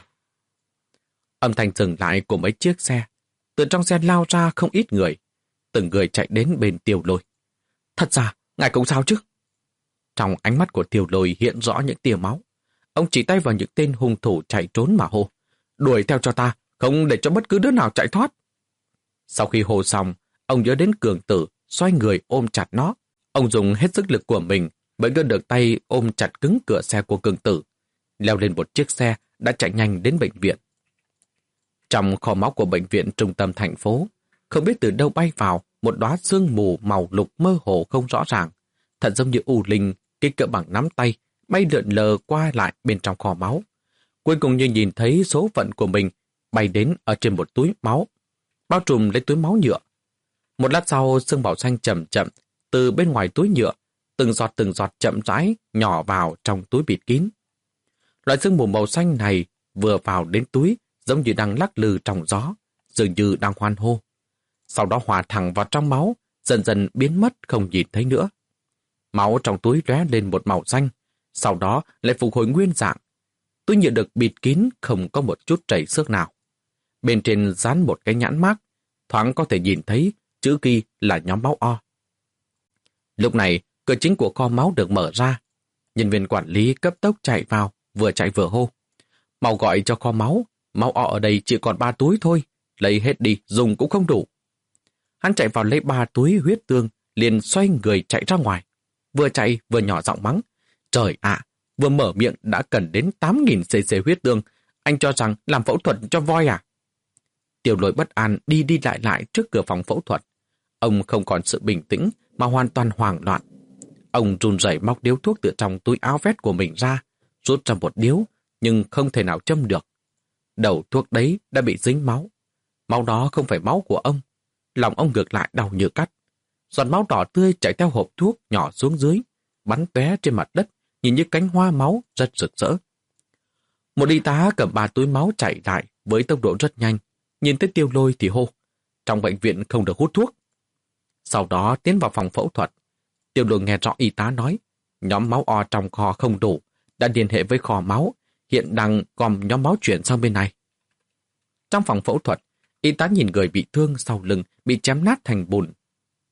[SPEAKER 1] Âm thanh dừng lại của mấy chiếc xe, từ trong xe lao ra không ít người, từng người chạy đến bên Tiêu Lôi. Thật ra, ngài cũng sao chứ? Trong ánh mắt của Tiêu Lôi hiện rõ những tia máu. Ông chỉ tay vào những tên hung thủ chạy trốn mà hô. Đuổi theo cho ta, không để cho bất cứ đứa nào chạy thoát. Sau khi hô xong, ông nhớ đến Cường Tử, xoay người ôm chặt nó. Ông dùng hết sức lực của mình mới đưa được tay ôm chặt cứng cửa xe của Cường Tử, leo lên một chiếc xe đã chạy nhanh đến bệnh viện. Trong kho máu của bệnh viện trung tâm thành phố, không biết từ đâu bay vào một đóa sương mù màu lục mơ hồ không rõ ràng, thật giống như u linh kích cỡ bằng nắm tay, bay lượn lờ qua lại bên trong kho máu. Cuối cùng như nhìn thấy số phận của mình bay đến ở trên một túi máu, bao trùm lấy túi máu nhựa. Một lát sau, sương màu xanh chậm chậm từ bên ngoài túi nhựa, từng giọt từng giọt chậm rãi nhỏ vào trong túi bịt kín. Loại sương mù màu xanh này vừa vào đến túi giống như đang lắc lư trong gió, dường như đang hoan hô. Sau đó hòa thẳng vào trong máu, dần dần biến mất không nhìn thấy nữa. Máu trong túi lóe lên một màu xanh, sau đó lại phục hồi nguyên dạng. Túi nhựa được bịt kín không có một chút chảy xước nào. Bên trên dán một cái nhãn mác, thoáng có thể nhìn thấy chữ ghi là nhóm máu O. Lúc này, cửa chính của kho máu được mở ra. Nhân viên quản lý cấp tốc chạy vào, vừa chạy vừa hô. Mau gọi cho kho máu, máu O ở đây chỉ còn ba túi thôi, lấy hết đi, dùng cũng không đủ. Hắn chạy vào lấy ba túi huyết tương, liền xoay người chạy ra ngoài. Vừa chạy vừa nhỏ giọng mắng. Trời ạ, vừa mở miệng đã cần đến tám nghìn cc huyết tương, anh cho rằng làm phẫu thuật cho voi à? Tiêu Lôi bất an đi đi lại lại trước cửa phòng phẫu thuật. Ông không còn sự bình tĩnh mà hoàn toàn hoảng loạn. Ông run rẩy móc điếu thuốc từ trong túi áo vest của mình ra, rút ra một điếu, nhưng không thể nào châm được. Đầu thuốc đấy đã bị dính máu. Máu đó không phải máu của ông. Lòng ông ngược lại đau như cắt. Giọt máu đỏ tươi chảy theo hộp thuốc nhỏ xuống dưới, bắn tóe trên mặt đất, nhìn như cánh hoa máu rất rực rỡ. Một y tá cầm ba túi máu chạy lại với tốc độ rất nhanh, nhìn thấy Tiêu Lôi thì hô, trong bệnh viện không được hút thuốc. Sau đó tiến vào phòng phẫu thuật. Tiêu Lôi nghe rõ y tá nói, nhóm máu O trong kho không đủ, đã liên hệ với kho máu, hiện đang gom nhóm máu chuyển sang bên này. Trong phòng phẫu thuật, y tá nhìn người bị thương sau lưng bị chém nát thành bùn.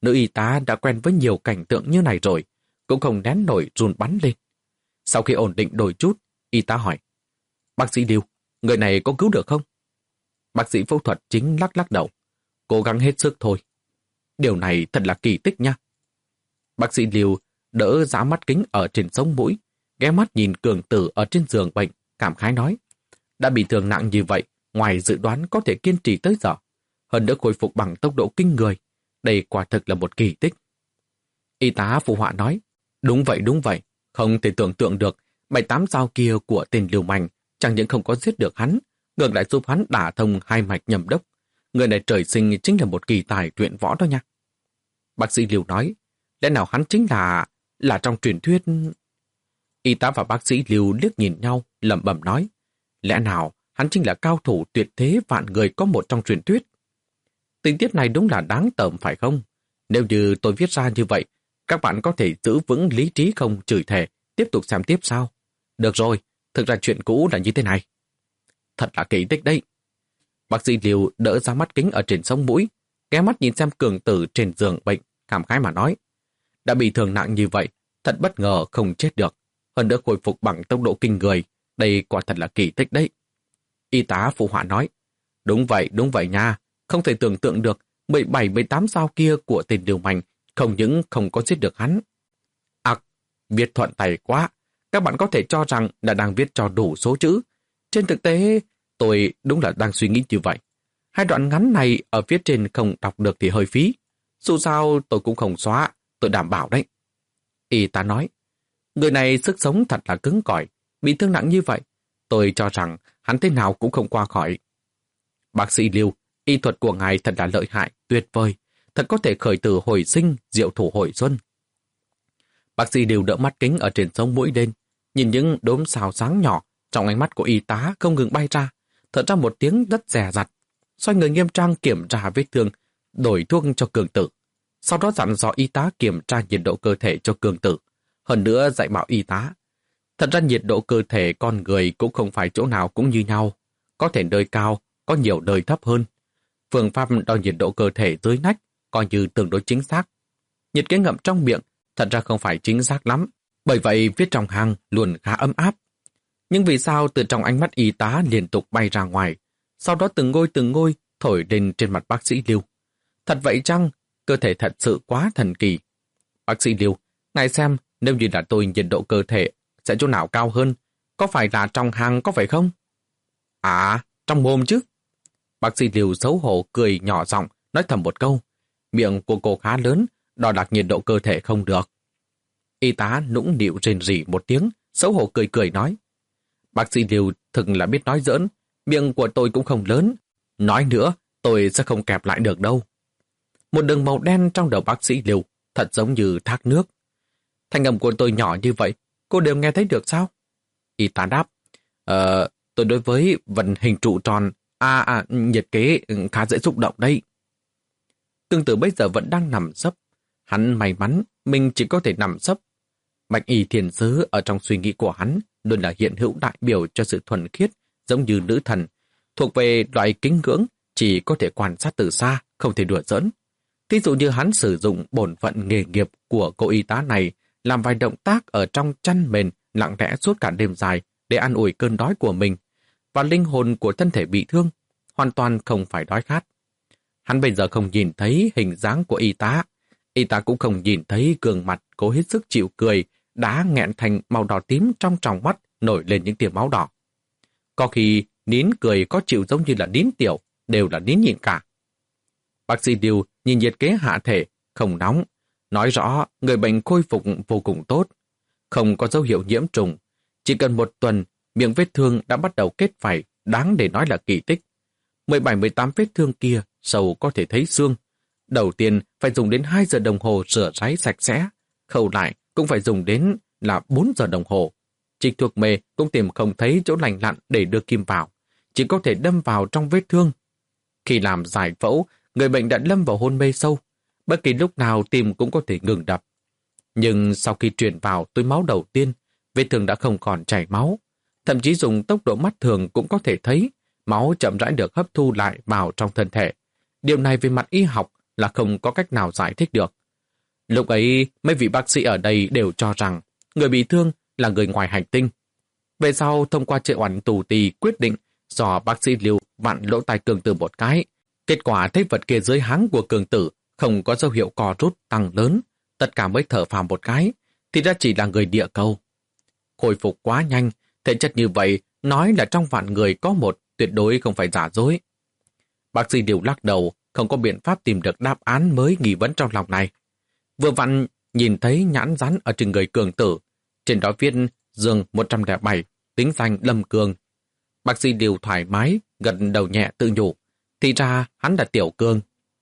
[SPEAKER 1] Nữ y tá đã quen với nhiều cảnh tượng như này rồi, cũng không nén nổi run bắn lên. Sau khi ổn định đôi chút, y tá hỏi, bác sĩ Lưu, người này có cứu được không? Bác sĩ phẫu thuật chính lắc lắc đầu, cố gắng hết sức thôi. Điều này thật là kỳ tích nha. Bác sĩ Lưu đỡ giá mắt kính ở trên sống mũi, ghé mắt nhìn Cường Tử ở trên giường bệnh, cảm khái nói, đã bị thương nặng như vậy, ngoài dự đoán có thể kiên trì tới giờ, hơn nữa khôi phục bằng tốc độ kinh người. Đây quả thực là một kỳ tích. Y tá phụ họa nói, đúng vậy đúng vậy, không thể tưởng tượng được bảy tám dao kia của tên liều manh chẳng những không có giết được hắn, ngược lại giúp hắn đả thông hai mạch nhầm đốc. Người này trời sinh chính là một kỳ tài luyện võ đó nha. Bác sĩ Liêu nói, lẽ nào hắn chính là là trong truyền thuyết? Y tá và bác sĩ Liêu liếc nhìn nhau, lẩm bẩm nói, lẽ nào hắn chính là cao thủ tuyệt thế vạn người có một trong truyền thuyết? Tình tiết này đúng là đáng tởm phải không? Nếu như tôi viết ra như vậy, các bạn có thể giữ vững lý trí không chửi thề, tiếp tục xem tiếp sao? Được rồi, thực ra chuyện cũ là như thế này. Thật là kỳ tích đấy. Bác sĩ Liêu đỡ ra mắt kính ở trên sống mũi, ghé mắt nhìn xem Cường Tử trên giường bệnh, cảm khái mà nói. Đã bị thương nặng như vậy, thật bất ngờ không chết được. Hơn nữa khôi phục bằng tốc độ kinh người, đây quả thật là kỳ tích đấy. Y tá phụ họa nói, đúng vậy, đúng vậy nha. Không thể tưởng tượng được mười bảy mười tám sao kia của tên Liêu Manh không những không có giết được hắn. À, viết thuận tay quá. Các bạn có thể cho rằng là đang viết cho đủ số chữ. Trên thực tế, tôi đúng là đang suy nghĩ như vậy. Hai đoạn ngắn này ở phía trên không đọc được thì hơi phí. Dù sao tôi cũng không xóa, tôi đảm bảo đấy. Y tá nói, người này sức sống thật là cứng cỏi, bị thương nặng như vậy. Tôi cho rằng hắn thế nào cũng không qua khỏi. Bác sĩ Liêu, y thuật của ngài thật là lợi hại, tuyệt vời, thật có thể khởi tử hồi sinh, diệu thủ hồi xuân. Bác sĩ Liêu đỡ mắt kính ở trên sống mũi lên, nhìn những đốm sao sáng nhỏ trong ánh mắt của y tá không ngừng bay ra, thở ra một tiếng rất dè dặt, xoay người nghiêm trang kiểm tra vết thương, đổi thuốc cho Cường Tử. Sau đó dặn dò y tá kiểm tra nhiệt độ cơ thể cho Cường Tử, hơn nữa dạy bảo y tá. Thật ra nhiệt độ cơ thể con người cũng không phải chỗ nào cũng như nhau, có thể nơi cao, có nhiều nơi thấp hơn. Phương pháp đo nhiệt độ cơ thể dưới nách coi như tương đối chính xác. Nhiệt kế ngậm trong miệng thật ra không phải chính xác lắm, bởi vậy viết trong hang luôn khá ấm áp. Nhưng vì sao từ trong ánh mắt y tá liên tục bay ra ngoài, sau đó từng ngôi từng ngôi thổi lên trên mặt bác sĩ Liêu. Thật vậy chăng? Cơ thể thật sự quá thần kỳ. Bác sĩ Liêu, ngài xem nếu như là tôi nhiệt độ cơ thể sẽ chỗ nào cao hơn? Có phải là trong hang có phải không? À, trong mồm chứ. Bác sĩ Liêu xấu hổ cười nhỏ giọng nói thầm một câu. Miệng của cô khá lớn, đo đạc nhiệt độ cơ thể không được. Y tá nũng nịu rền rỉ một tiếng, xấu hổ cười cười nói. Bác sĩ Liêu thực là biết nói giỡn, miệng của tôi cũng không lớn. Nói nữa, tôi sẽ không kẹp lại được đâu. Một đường màu đen trong đầu bác sĩ Liêu, thật giống như thác nước. Thanh âm của tôi nhỏ như vậy, cô đều nghe thấy được sao? Y tá đáp, Ờ, tôi đối với vận hình trụ tròn, à, à, nhiệt kế khá dễ xúc động đây. Cường Tử bây giờ vẫn đang nằm sấp. Hắn may mắn, mình chỉ có thể nằm sấp. Bạch y thiền sứ ở trong suy nghĩ của hắn luôn là hiện hữu đại biểu cho sự thuần khiết, giống như nữ thần, thuộc về loại kính ngưỡng, chỉ có thể quan sát từ xa, không thể đùa giỡn. Thí dụ như hắn sử dụng bổn phận nghề nghiệp của cô y tá này, làm vài động tác ở trong chăn mền lặng lẽ suốt cả đêm dài để an ủi cơn đói của mình, và linh hồn của thân thể bị thương, hoàn toàn không phải đói khát. Hắn bây giờ không nhìn thấy hình dáng của y tá, y tá cũng không nhìn thấy gương mặt cố hết sức chịu cười, đã nghẹn thành màu đỏ tím trong tròng mắt nổi lên những tia máu đỏ. Có khi nín cười có chịu giống như là nín tiểu, đều là nín nhịn cả. Bác sĩ Điều nhìn nhiệt kế hạ thể, không nóng, nói rõ người bệnh khôi phục vô cùng tốt, không có dấu hiệu nhiễm trùng. Chỉ cần một tuần, miệng vết thương đã bắt đầu kết vảy, đáng để nói là kỳ tích. mười bảy mười tám vết thương kia, sâu có thể thấy xương. Đầu tiên phải dùng đến hai giờ đồng hồ rửa ráy sạch sẽ, khâu lại cũng phải dùng đến là bốn giờ đồng hồ. Trích thuốc mê cũng tìm không thấy chỗ lành lặn để đưa kim vào, chỉ có thể đâm vào trong vết thương. Khi làm giải phẫu, người bệnh đã lâm vào hôn mê sâu, bất kỳ lúc nào tim cũng có thể ngừng đập. Nhưng sau khi truyền vào túi máu đầu tiên, vết thương đã không còn chảy máu. Thậm chí dùng tốc độ mắt thường cũng có thể thấy máu chậm rãi được hấp thu lại vào trong thân thể. Điều này về mặt y học là không có cách nào giải thích được. Lúc ấy, mấy vị bác sĩ ở đây đều cho rằng người bị thương là người ngoài hành tinh. Về sau, thông qua triệu ảnh tù tì quyết định do bác sĩ Lưu vặn lỗ tai Cường Tử một cái. Kết quả thấy vật kia dưới háng của Cường Tử không có dấu hiệu co rút tăng lớn, tất cả mới thở phào một cái, thì ra chỉ là người địa cầu. Khôi phục quá nhanh, thể chất như vậy, nói là trong vạn người có một, tuyệt đối không phải giả dối. Bác sĩ Lưu lắc đầu, không có biện pháp tìm được đáp án mới nghi vấn trong lòng này. Vừa vặn nhìn thấy nhãn rắn ở trên người Cường Tử, trên đó viết giường một trăm lẻ bảy, tính danh Lâm Cường. Bác sĩ Lưu thoải mái, gật đầu nhẹ tự nhủ, thì ra hắn là Tiểu Cường.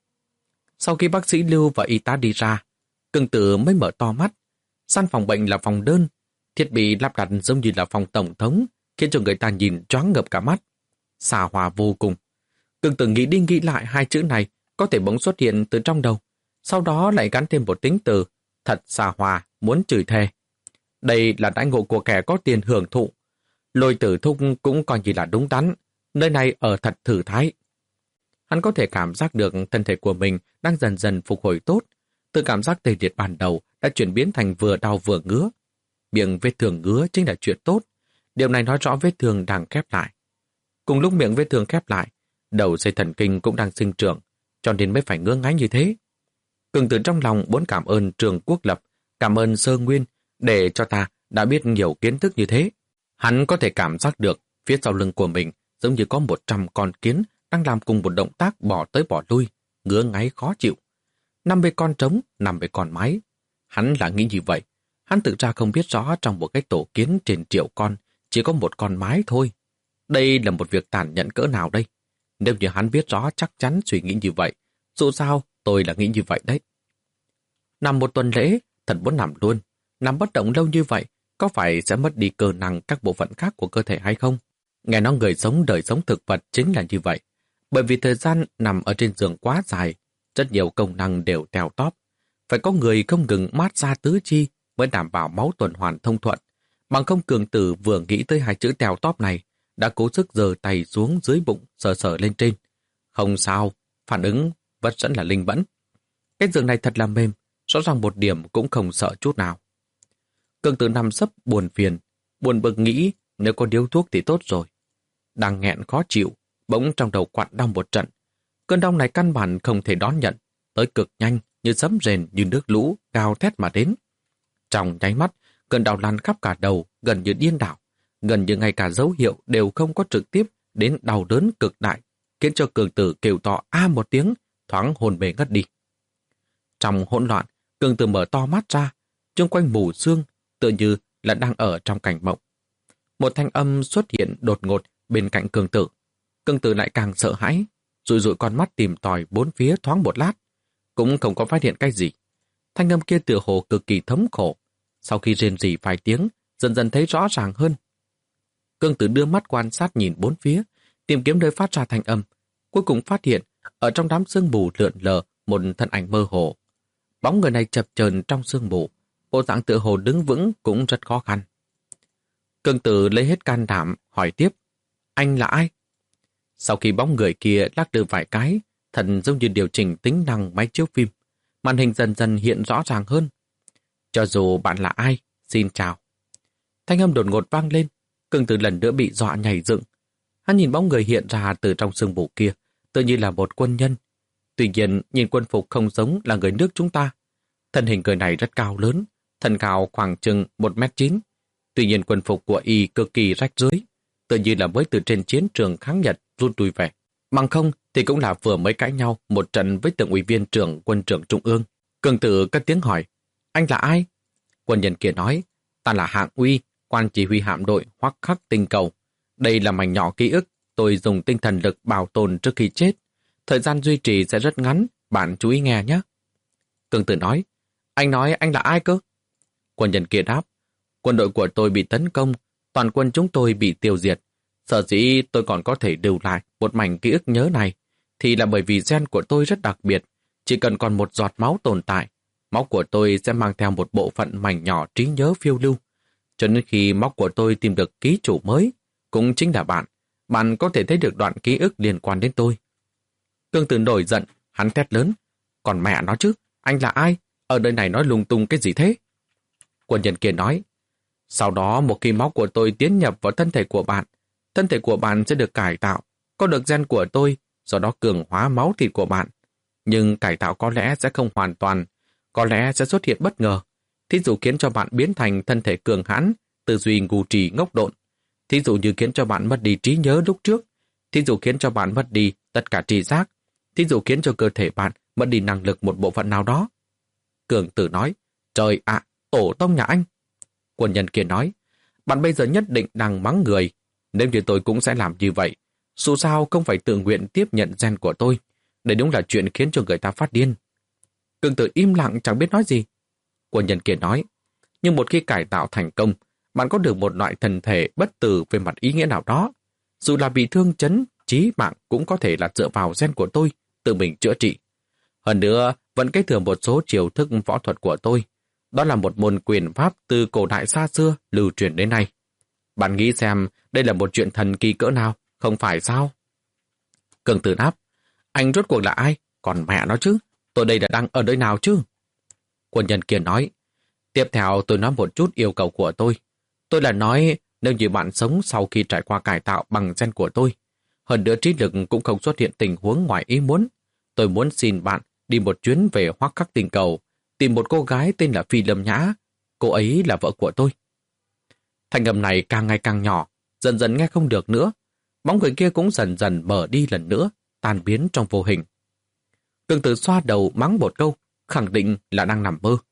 [SPEAKER 1] Sau khi bác sĩ Lưu và y tá đi ra, Cường Tử mới mở to mắt. Căn phòng bệnh là phòng đơn, thiết bị lắp đặt giống như là phòng tổng thống, khiến cho người ta nhìn choáng ngợp cả mắt. Xa hoa vô cùng. Cường Tử nghĩ đi nghĩ lại hai chữ này có thể bỗng xuất hiện từ trong đầu, sau đó lại gắn thêm một tính từ, thật xa hoa, muốn chửi thề. Đây là đãi ngộ của kẻ có tiền hưởng thụ. Lôi Tử Thúc cũng coi như là đúng đắn, nơi này ở thật thử thái. Hắn có thể cảm giác được thân thể của mình đang dần dần phục hồi tốt, từ cảm giác tê liệt ban đầu đã chuyển biến thành vừa đau vừa ngứa. Miệng vết thương ngứa chính là chuyện tốt, điều này nói rõ vết thương đang khép lại. Cùng lúc miệng vết thương khép lại, đầu dây thần kinh cũng đang sinh trưởng, cho nên mới phải ngứa ngáy như thế. Cường Tử trong lòng muốn cảm ơn Trường Quốc Lập, cảm ơn Sơ Nguyên, để cho ta đã biết nhiều kiến thức như thế. Hắn có thể cảm giác được phía sau lưng của mình giống như có một trăm con kiến đang làm cùng một động tác bỏ tới bỏ lui, ngứa ngáy khó chịu. Năm mươi con trống, năm mươi con mái. Hắn là nghĩ như vậy. Hắn tự ra không biết rõ trong một cái tổ kiến trên triệu con, chỉ có một con mái thôi. Đây là một việc tàn nhẫn cỡ nào đây? Nếu như hắn biết rõ chắc chắn suy nghĩ như vậy. Dù sao, tôi là nghĩ như vậy đấy. Nằm một tuần lễ, thật muốn nằm luôn. Nằm bất động lâu như vậy, có phải sẽ mất đi cơ năng các bộ phận khác của cơ thể hay không? Nghe nói người sống đời sống thực vật chính là như vậy. Bởi vì thời gian nằm ở trên giường quá dài, rất nhiều công năng đều teo tóp. Phải có người không ngừng mát xa tứ chi mới đảm bảo máu tuần hoàn thông thuận. Bằng không Cường Tử vừa nghĩ tới hai chữ teo tóp này, đã cố sức giơ tay xuống dưới bụng sờ sờ lên trên. Không sao, phản ứng vẫn rất là linh mẫn. Cái giường này thật là mềm, rõ ràng một điểm cũng không sợ chút nào. Cường Tử nằm sấp buồn phiền, buồn bực nghĩ nếu có điếu thuốc thì tốt rồi. Đang nghẹn khó chịu, bỗng trong đầu quặn đau một trận. Cơn đau này căn bản không thể đón nhận, tới cực nhanh như sấm rền như nước lũ cao thét mà đến. Trong nháy mắt, cơn đau lan khắp cả đầu, gần như điên đảo, gần như ngay cả dấu hiệu đều không có trực tiếp đến đau đớn cực đại, khiến cho Cường Tử kêu to a một tiếng, thoáng hồn mê ngất đi. Trong hỗn loạn, Cường Tử mở to mắt ra, xung quanh mù sương, tựa như là đang ở trong cảnh mộng. Một thanh âm xuất hiện đột ngột bên cạnh Cường Tử. Cường Tử lại càng sợ hãi, rụi rụi con mắt tìm tòi bốn phía thoáng một lát, cũng không có phát hiện cái gì. Thanh âm kia tựa hồ cực kỳ thống khổ, sau khi rên rỉ vài tiếng, dần dần thấy rõ ràng hơn. Cường Tử đưa mắt quan sát nhìn bốn phía, tìm kiếm nơi phát ra thanh âm, cuối cùng phát hiện ở trong đám sương mù lượn lờ một thân ảnh mơ hồ. Bóng người này chập chờn trong sương mù, bộ dạng tựa hồ đứng vững cũng rất khó khăn. Cường Tử lấy hết can đảm hỏi tiếp, anh là ai? Sau khi bóng người kia lắc lư vài cái, thần giống như điều chỉnh tính năng máy chiếu phim, màn hình dần dần hiện rõ ràng hơn. Cho dù bạn là ai, xin chào. Thanh âm đột ngột vang lên, Cường Tử lần nữa bị dọa nhảy dựng. Hắn nhìn bóng người hiện ra từ trong sương mù kia, tự như là một quân nhân. Tuy nhiên, nhìn quân phục không giống là người nước chúng ta. Thân hình người này rất cao lớn, thân cao khoảng chừng một mét chín. Tuy nhiên quân phục của y cực kỳ rách rưới, tự như là mới từ trên chiến trường kháng Nhật rút lui về. Bằng không thì cũng là vừa mới cãi nhau một trận với tưởng ủy viên trưởng quân trưởng Trung ương. Cường Tử cất tiếng hỏi, anh là ai? Quân nhân kia nói, ta là Hạng Uy, quan chỉ huy hạm đội Hoắc Khắc Tinh Cầu. Đây là mảnh nhỏ ký ức, tôi dùng tinh thần lực bảo tồn trước khi chết. Thời gian duy trì sẽ rất ngắn, bạn chú ý nghe nhé. Cường Tử nói, anh nói anh là ai cơ? Quân nhân kia đáp, quân đội của tôi bị tấn công, toàn quân chúng tôi bị tiêu diệt. Sở dĩ tôi còn có thể lưu lại một mảnh ký ức nhớ này, thì là bởi vì gen của tôi rất đặc biệt. Chỉ cần còn một giọt máu tồn tại, máu của tôi sẽ mang theo một bộ phận mảnh nhỏ trí nhớ phiêu lưu. Cho nên khi máu của tôi tìm được ký chủ mới, cũng chính là bạn, bạn có thể thấy được đoạn ký ức liên quan đến tôi. Cường Tử nổi giận, hắn thét lớn, Còn mẹ nó chứ, anh là ai? Ở nơi này nói lung tung cái gì thế? Quân nhân kia nói, sau đó một khi máu của tôi tiến nhập vào thân thể của bạn, thân thể của bạn sẽ được cải tạo, có được gen của tôi, sau đó cường hóa máu thịt của bạn. Nhưng cải tạo có lẽ sẽ không hoàn toàn, có lẽ sẽ xuất hiện bất ngờ. Thí dụ khiến cho bạn biến thành thân thể cường hãn, tư duy ngu trì ngốc độn. Thí dụ như khiến cho bạn mất đi trí nhớ lúc trước. Thí dụ khiến cho bạn mất đi tất cả tri giác. Thí dụ khiến cho cơ thể bạn mất đi năng lực một bộ phận nào đó. Cường Tử nói, trời ạ, tổ tông nhà anh. Quân nhân kia nói, bạn bây giờ nhất định đang mắng người. Nếu như tôi cũng sẽ làm như vậy. Dù sao không phải tự nguyện tiếp nhận gen của tôi. Đây đúng là chuyện khiến cho người ta phát điên. Cường Tử im lặng chẳng biết nói gì. Quân nhân kia nói, nhưng một khi cải tạo thành công, bạn có được một loại thân thể bất tử về mặt ý nghĩa nào đó. Dù là bị thương chấn, chí mạng cũng có thể là dựa vào gen của tôi, tự mình chữa trị. Hơn nữa, vẫn kế thừa một số chiêu thức võ thuật của tôi. Đó là một môn quyền pháp từ cổ đại xa xưa lưu truyền đến nay. Bạn nghĩ xem đây là một chuyện thần kỳ cỡ nào, không phải sao? Cường Tử đáp, anh rốt cuộc là ai? Còn mẹ nó chứ, tôi đây là đang ở nơi nào chứ? Quân nhân kia nói, tiếp theo tôi nói một chút yêu cầu của tôi. Tôi là nói, nếu như bạn sống sau khi trải qua cải tạo bằng gen của tôi, hơn nữa trí lực cũng không xuất hiện tình huống ngoài ý muốn, tôi muốn xin bạn đi một chuyến về Hoắc Khắc Tinh Cầu, tìm một cô gái tên là Phi Lâm Nhã. Cô ấy là vợ của tôi. Thanh âm này càng ngày càng nhỏ, dần dần nghe không được nữa. Bóng người kia cũng dần dần mở đi lần nữa, tan biến trong vô hình. Cường Tử xoa đầu mắng một câu, khẳng định là đang nằm mơ.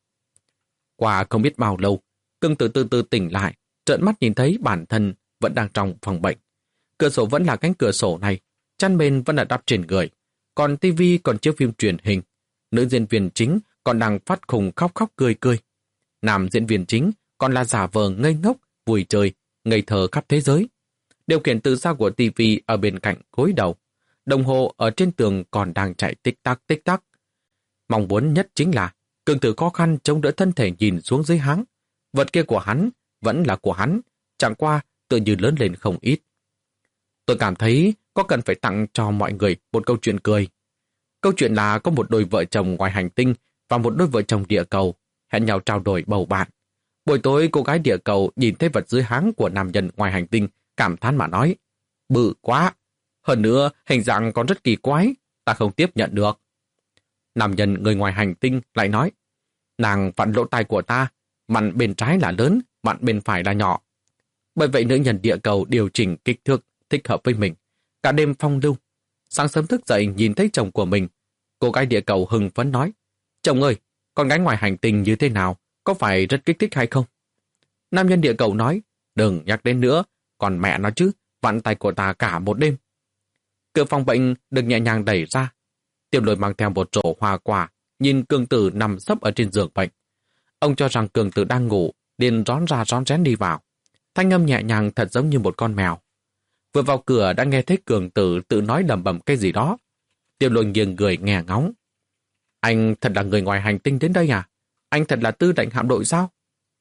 [SPEAKER 1] Qua không biết bao lâu, Cường Tử từ từ tỉnh lại, trợn mắt nhìn thấy bản thân vẫn đang trong phòng bệnh. Cửa sổ vẫn là cánh cửa sổ này, chăn mền vẫn là đắp trên người, còn tivi còn chiếu phim truyền hình. Nữ diễn viên chính còn đang phát khùng khóc khóc cười cười. Nam diễn viên chính còn là giả vờ ngây ngốc, vui chơi, ngây thơ khắp thế giới. Điều khiển từ xa của tivi ở bên cạnh gối đầu. Đồng hồ ở trên tường còn đang chạy tích tắc tích tắc. Mong muốn nhất chính là Cường Tử khó khăn chống đỡ thân thể nhìn xuống dưới háng. Vật kia của hắn vẫn là của hắn, chẳng qua tự như lớn lên không ít. Tôi cảm thấy có cần phải tặng cho mọi người một câu chuyện cười. Câu chuyện là có một đôi vợ chồng ngoài hành tinh và một đôi vợ chồng địa cầu hẹn nhau trao đổi bầu bạn. Buổi tối cô gái địa cầu nhìn thấy vật dưới háng của nam nhân ngoài hành tinh, cảm thán mà nói, bự quá, hơn nữa hình dạng còn rất kỳ quái, ta không tiếp nhận được. Nam nhân người ngoài hành tinh lại nói, nàng vặn lỗ tai của ta, mặt bên trái là lớn, mặt bên phải là nhỏ. Bởi vậy nữ nhân địa cầu điều chỉnh kích thước thích hợp với mình, cả đêm phong lưu. Sáng sớm thức dậy nhìn thấy chồng của mình, cô gái địa cầu hưng phấn nói, chồng ơi, con gái ngoài hành tinh như thế nào, có phải rất kích thích hay không? Nam nhân địa cầu nói, đừng nhắc đến nữa, còn mẹ nó chứ, vặn tay của ta cả một đêm. Cửa phòng bệnh được nhẹ nhàng đẩy ra. Tiêu Lôi mang theo một rổ hoa quả, nhìn Cường Tử nằm sấp ở trên giường bệnh. Ông cho rằng Cường Tử đang ngủ, liền rón ra rón rén đi vào. Thanh âm nhẹ nhàng thật giống như một con mèo. Vừa vào cửa đã nghe thấy Cường Tử tự nói lẩm bẩm cái gì đó. Tiêu Lôi nghiêng người nghe ngóng. Anh thật là người ngoài hành tinh đến đây à? Anh thật là tư lệnh hạm đội sao?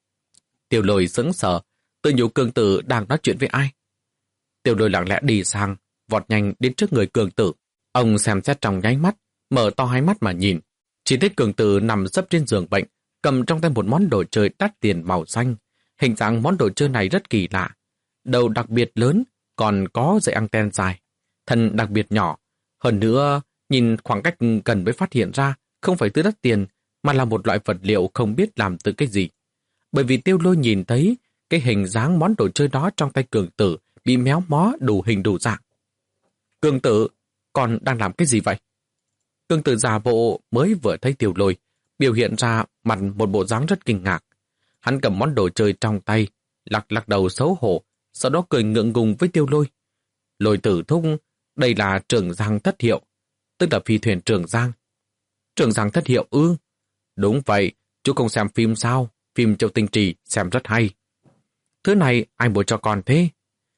[SPEAKER 1] Tiêu Lôi sững sờ, tự nhủ Cường Tử đang nói chuyện với ai. Tiêu Lôi lặng lẽ đi sang, vọt nhanh đến trước người Cường Tử. Ông xem xét trong nháy mắt, mở to hai mắt mà nhìn. Chỉ thấy Cường Tử nằm sấp trên giường bệnh, cầm trong tay một món đồ chơi đắt tiền màu xanh. Hình dạng món đồ chơi này rất kỳ lạ. Đầu đặc biệt lớn, còn có dây anten dài. Thân đặc biệt nhỏ. Hơn nữa, nhìn khoảng cách gần mới phát hiện ra, không phải thứ đắt tiền, mà là một loại vật liệu không biết làm từ cái gì. Bởi vì Tiêu Lôi nhìn thấy cái hình dáng món đồ chơi đó trong tay Cường Tử bị méo mó đủ hình đủ dạng. Cường Tử, còn đang làm cái gì vậy? Cường Tử giả bộ mới vừa thấy Tiêu Lôi, biểu hiện ra mặt một bộ dáng rất kinh ngạc. Hắn cầm món đồ chơi trong tay, lắc lắc đầu xấu hổ, sau đó cười ngượng ngùng với Tiêu Lôi. Lôi Tử thúc, đây là Trường Giang thất hiệu, tức là phi thuyền Trường Giang. Trường Giang thất hiệu ư? Đúng vậy, chú không xem phim sao? Phim Châu Tinh Trì xem rất hay. Thứ này ai mua cho con thế?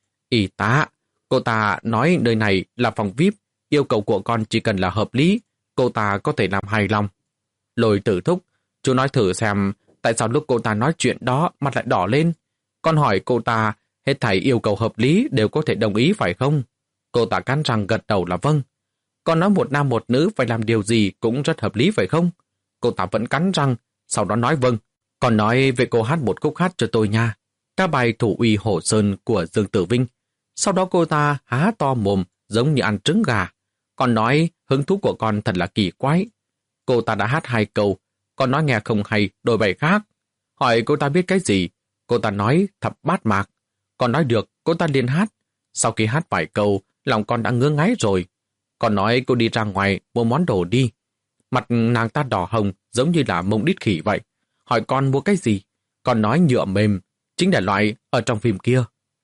[SPEAKER 1] Y tá, cô ta nói nơi này là phòng vi ai pi, yêu cầu của con chỉ cần là hợp lý, cô ta có thể làm hài lòng. Lôi Tử thúc, chú nói thử xem tại sao lúc cô ta nói chuyện đó mặt lại đỏ lên. Con hỏi cô ta, hết thảy yêu cầu hợp lý đều có thể đồng ý phải không? Cô ta cắn răng gật đầu là vâng. Con nói một nam một nữ phải làm điều gì cũng rất hợp lý phải không? Cô ta vẫn cắn răng, sau đó nói vâng. Còn nói về cô hát một khúc hát cho tôi nha. Các bài thủ uy hổ sơn của Dương Tử Vinh. Sau đó cô ta há to mồm giống như ăn trứng gà. Còn nói hứng thú của con thật là kỳ quái. Cô ta đã hát hai câu, còn nói nghe không hay, đổi bài khác. Hỏi cô ta biết cái gì? Cô ta nói thập bát mạc. Còn nói được, cô ta liền hát. Sau khi hát vài câu, lòng con đã ngứa ngáy rồi. Còn nói cô đi ra ngoài mua món đồ đi. Mặt nàng ta đỏ hồng giống như là mông đít khỉ vậy. Hỏi con mua cái gì? Con nói nhựa mềm, chính là loại ở trong phim kia.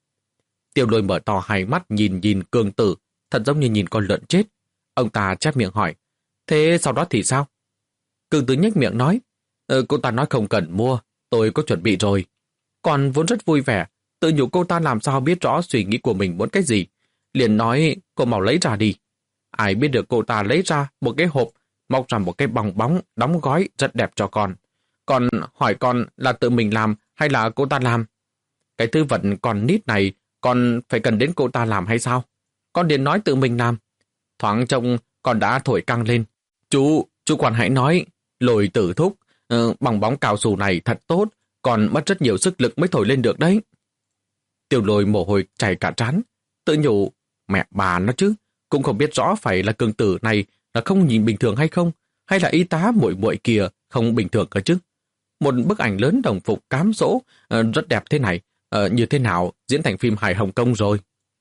[SPEAKER 1] Tiêu Lôi mở to hai mắt nhìn nhìn Cường Tử, thật giống như nhìn con lợn chết. Ông ta chép miệng hỏi, thế sau đó thì sao? Cường Tử nhếch miệng nói, ờ, cô ta nói không cần mua, tôi có chuẩn bị rồi. Còn vốn rất vui vẻ, tự nhủ cô ta làm sao biết rõ suy nghĩ của mình muốn cái gì. Liền nói, cô mau lấy ra đi. Ai biết được cô ta lấy ra một cái hộp, móc ra một cái bong bóng, đóng gói rất đẹp cho con. Còn hỏi con là tự mình làm hay là cô ta làm? Cái thứ vật còn nít này, con phải cần đến cô ta làm hay sao? Con liền nói tự mình làm. Thoáng trông con đã thổi căng lên. Chú, chú còn hãy nói, Lôi Tử thúc, uh, bong bóng cao su này thật tốt, còn mất rất nhiều sức lực mới thổi lên được đấy. Tiểu Lôi mồ hôi chảy cả trán, tự nhủ, mẹ bà nó chứ, cũng không biết rõ phải là Cường Tử này là không nhìn bình thường hay không, hay là y tá muội muội kia không bình thường cơ chứ. Một bức ảnh lớn đồng phục cám dỗ uh, rất đẹp thế này, uh, như thế nào diễn thành phim hài Hồng Kông rồi.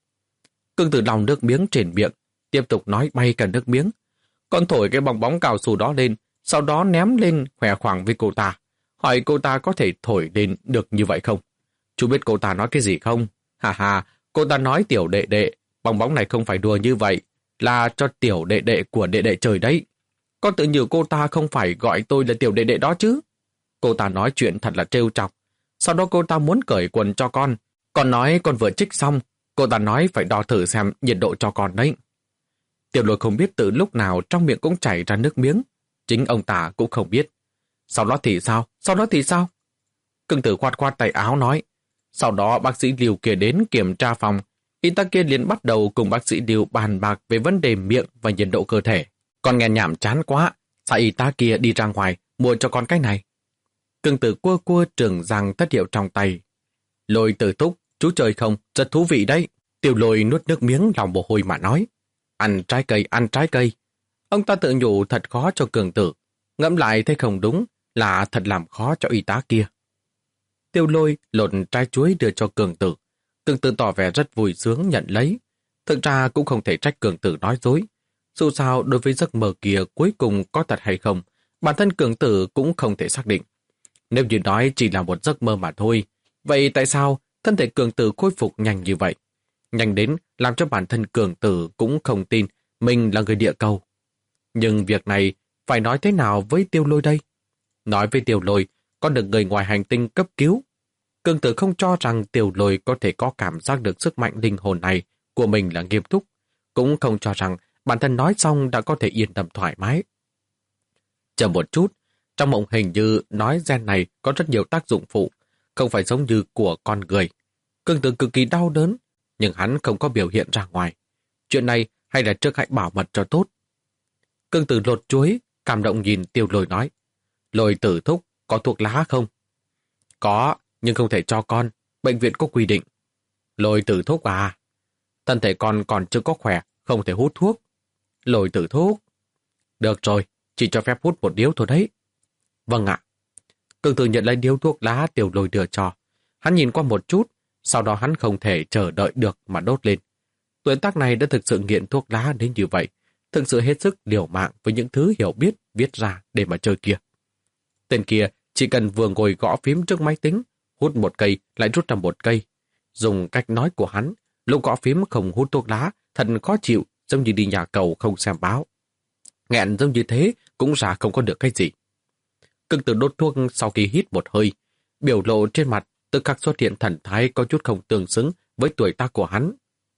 [SPEAKER 1] Cường Tử lòng nước miếng trên miệng, tiếp tục nói bay cả nước miếng. Con thổi cái bong bóng cao su đó lên, sau đó ném lên khỏe khoảng với cô ta. Hỏi cô ta có thể thổi lên được như vậy không? Chú biết cô ta nói cái gì không? Hà hà, cô ta nói tiểu đệ đệ, bong bóng này không phải đùa như vậy, là cho tiểu đệ đệ của đệ đệ trời đấy. Con tự nhủ cô ta không phải gọi tôi là tiểu đệ đệ đó chứ. Cô ta nói chuyện thật là trêu chọc. Sau đó cô ta muốn cởi quần cho con. Con nói con vừa trích xong, cô ta nói phải đo thử xem nhiệt độ cho con đấy. Tiểu Lôi không biết từ lúc nào trong miệng cũng chảy ra nước miếng. Chính ông ta cũng không biết. Sau đó thì sao? Sau đó thì sao? Cường Tử khoát khoát tay áo nói. Sau đó bác sĩ Liêu kia đến kiểm tra phòng. Y tá kia liền bắt đầu cùng bác sĩ Liêu bàn bạc về vấn đề miệng và nhiệt độ cơ thể. Con nghe nhảm chán quá. Sao y tá kia đi ra ngoài mua cho con cái này? Cường Tử cua cua trường răng thất hiệu trong tay. Lôi Tử thúc, chú chơi không? Rất thú vị đấy. Tiểu Lôi nuốt nước miếng lòng mồ hôi mà nói. Ăn trái cây, ăn trái cây. Ông ta tự nhủ thật khó cho Cường Tử. Ngẫm lại thấy không đúng, là thật làm khó cho y tá kia. Tiêu Lôi lột trái chuối đưa cho Cường Tử. Cường Tử tỏ vẻ rất vui sướng nhận lấy. Thực ra cũng không thể trách Cường Tử nói dối. Dù sao đối với giấc mơ kia cuối cùng có thật hay không, bản thân Cường Tử cũng không thể xác định. Nếu như nói chỉ là một giấc mơ mà thôi, vậy tại sao thân thể Cường Tử khôi phục nhanh như vậy? Nhanh đến làm cho bản thân Cường Tử cũng không tin mình là người địa cầu. Nhưng việc này phải nói thế nào với Tiêu Lôi đây? Nói với Tiêu Lôi, con được người ngoài hành tinh cấp cứu. Cường Tử không cho rằng Tiêu Lôi có thể có cảm giác được sức mạnh linh hồn này của mình là nghiêm túc, cũng không cho rằng bản thân nói xong đã có thể yên tâm thoải mái. Chờ một chút, trong mộng hình như nói gen này có rất nhiều tác dụng phụ, không phải giống như của con người. Cường Tử cực kỳ đau đớn, nhưng hắn không có biểu hiện ra ngoài. Chuyện này hay là trước hãy bảo mật cho tốt. Cường Tử lột chuối, cảm động nhìn Tiêu Lôi nói. Lôi Tử thúc, có thuốc lá không? Có, nhưng không thể cho con, bệnh viện có quy định. Lôi Tử thúc à? Thân thể con còn chưa có khỏe, không thể hút thuốc. Lôi Tử thúc. Được rồi, chỉ cho phép hút một điếu thôi đấy. Vâng ạ. Cường Tử nhận lấy điếu thuốc lá Tiêu Lôi đưa cho. Hắn nhìn qua một chút, sau đó hắn không thể chờ đợi được mà đốt lên. Tuổi tác này đã thực sự nghiện thuốc lá đến như vậy, thực sự hết sức liều mạng với những thứ hiểu biết viết ra để mà chơi kia. Tên kia chỉ cần vừa ngồi gõ phím trước máy tính, hút một cây lại rút ra một cây. Dùng cách nói của hắn, lúc gõ phím không hút thuốc lá, thật khó chịu, giống như đi nhà cầu không xem báo. Nghẹn giống như thế cũng ra không có được cái gì. Cường Tử đốt thuốc sau khi hít một hơi, biểu lộ trên mặt tức khắc xuất hiện thần thái có chút không tương xứng với tuổi tác của hắn.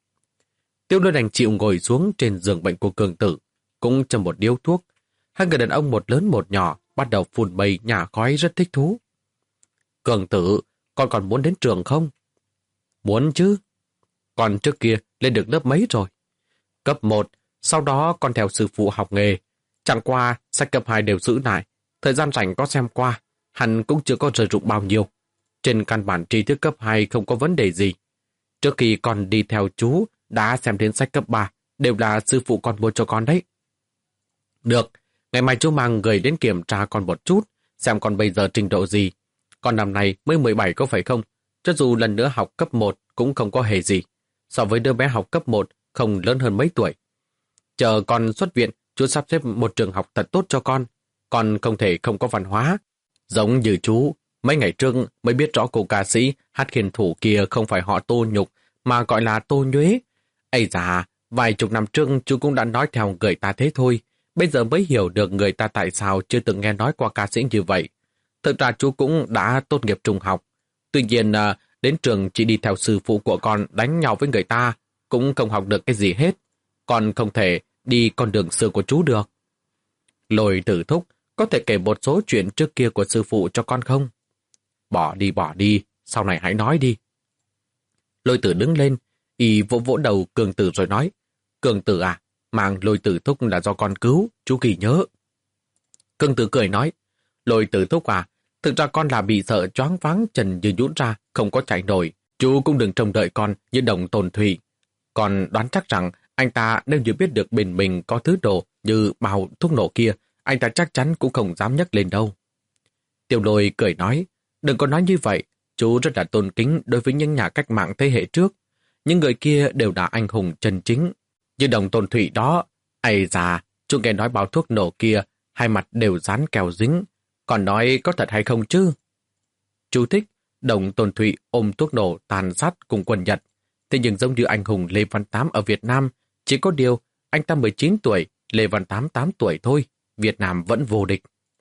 [SPEAKER 1] Tiêu Lôi đành chịu ngồi xuống trên giường bệnh của Cường Tử, cũng châm một điếu thuốc. Hai người đàn ông một lớn một nhỏ bắt đầu phun mây nhả khói rất thích thú. Cường Tử, con còn muốn đến trường không? Muốn chứ. Còn trước kia lên được lớp mấy rồi? Cấp một, Sau đó con theo sư phụ học nghề. Chẳng qua, sách cấp hai đều giữ lại. Thời gian rảnh có xem qua, hẳn cũng chưa có rơi rụng bao nhiêu. Trên căn bản tri thức cấp hai không có vấn đề gì. Trước khi con đi theo chú, đã xem đến sách cấp ba, đều là sư phụ con mua cho con đấy. Được, ngày mai chú mang người đến kiểm tra con một chút, xem con bây giờ trình độ gì. Con năm nay mới mười bảy có phải không? Cho dù lần nữa học cấp một cũng không có hề gì. So với đứa bé học cấp một không lớn hơn mấy tuổi. Chờ con xuất viện, chú sắp xếp một trường học thật tốt cho con. Con không thể không có văn hóa. Giống như chú, mấy ngày trước mới biết rõ cô ca sĩ hát khiên thủ kia không phải họ Tô Nhục mà gọi là Tô Nhuế. Ây da, vài chục năm trước chú cũng đã nói theo người ta thế thôi. Bây giờ mới hiểu được người ta tại sao chưa từng nghe nói qua ca sĩ như vậy. Thực ra chú cũng đã tốt nghiệp trung học. Tuy nhiên, đến trường chỉ đi theo sư phụ của con đánh nhau với người ta, cũng không học được cái gì hết. Con không thể đi con đường xưa của chú được. Lôi Tử thúc, có thể kể một số chuyện trước kia của sư phụ cho con không? Bỏ đi, bỏ đi, sau này hãy nói đi. Lôi Tử đứng lên, y vỗ vỗ đầu Cường Tử rồi nói, Cường Tử à, mang Lôi Tử thúc là do con cứu, chú ghi nhớ. Cường Tử cười nói, Lôi Tử thúc à, thực ra con là bị sợ choáng váng chân như nhũn ra, không có chạy nổi. Chú cũng đừng trông đợi con như Đồng Tồn Thủy. Con đoán chắc rằng anh ta nếu như biết được bên mình có thứ đồ như bao thuốc nổ kia, anh ta chắc chắn cũng không dám nhấc lên đâu. Tiểu Lôi cười nói, đừng có nói như vậy, chú rất là tôn kính đối với những nhà cách mạng thế hệ trước. Những người kia đều là anh hùng chân chính. Như Đồng Tồn Thủy đó, ây da, chú nghe nói bao thuốc nổ kia, hai mặt đều dán keo dính. Còn nói có thật hay không chứ? Chú thích, Đồng Tồn Thủy ôm thuốc nổ tàn sát cùng quân Nhật. Thế nhưng giống như anh hùng Lê Văn Tám ở Việt Nam, chỉ có điều anh ta mười chín tuổi, Lê Văn Tám tám tuổi thôi, Việt Nam vẫn vô địch.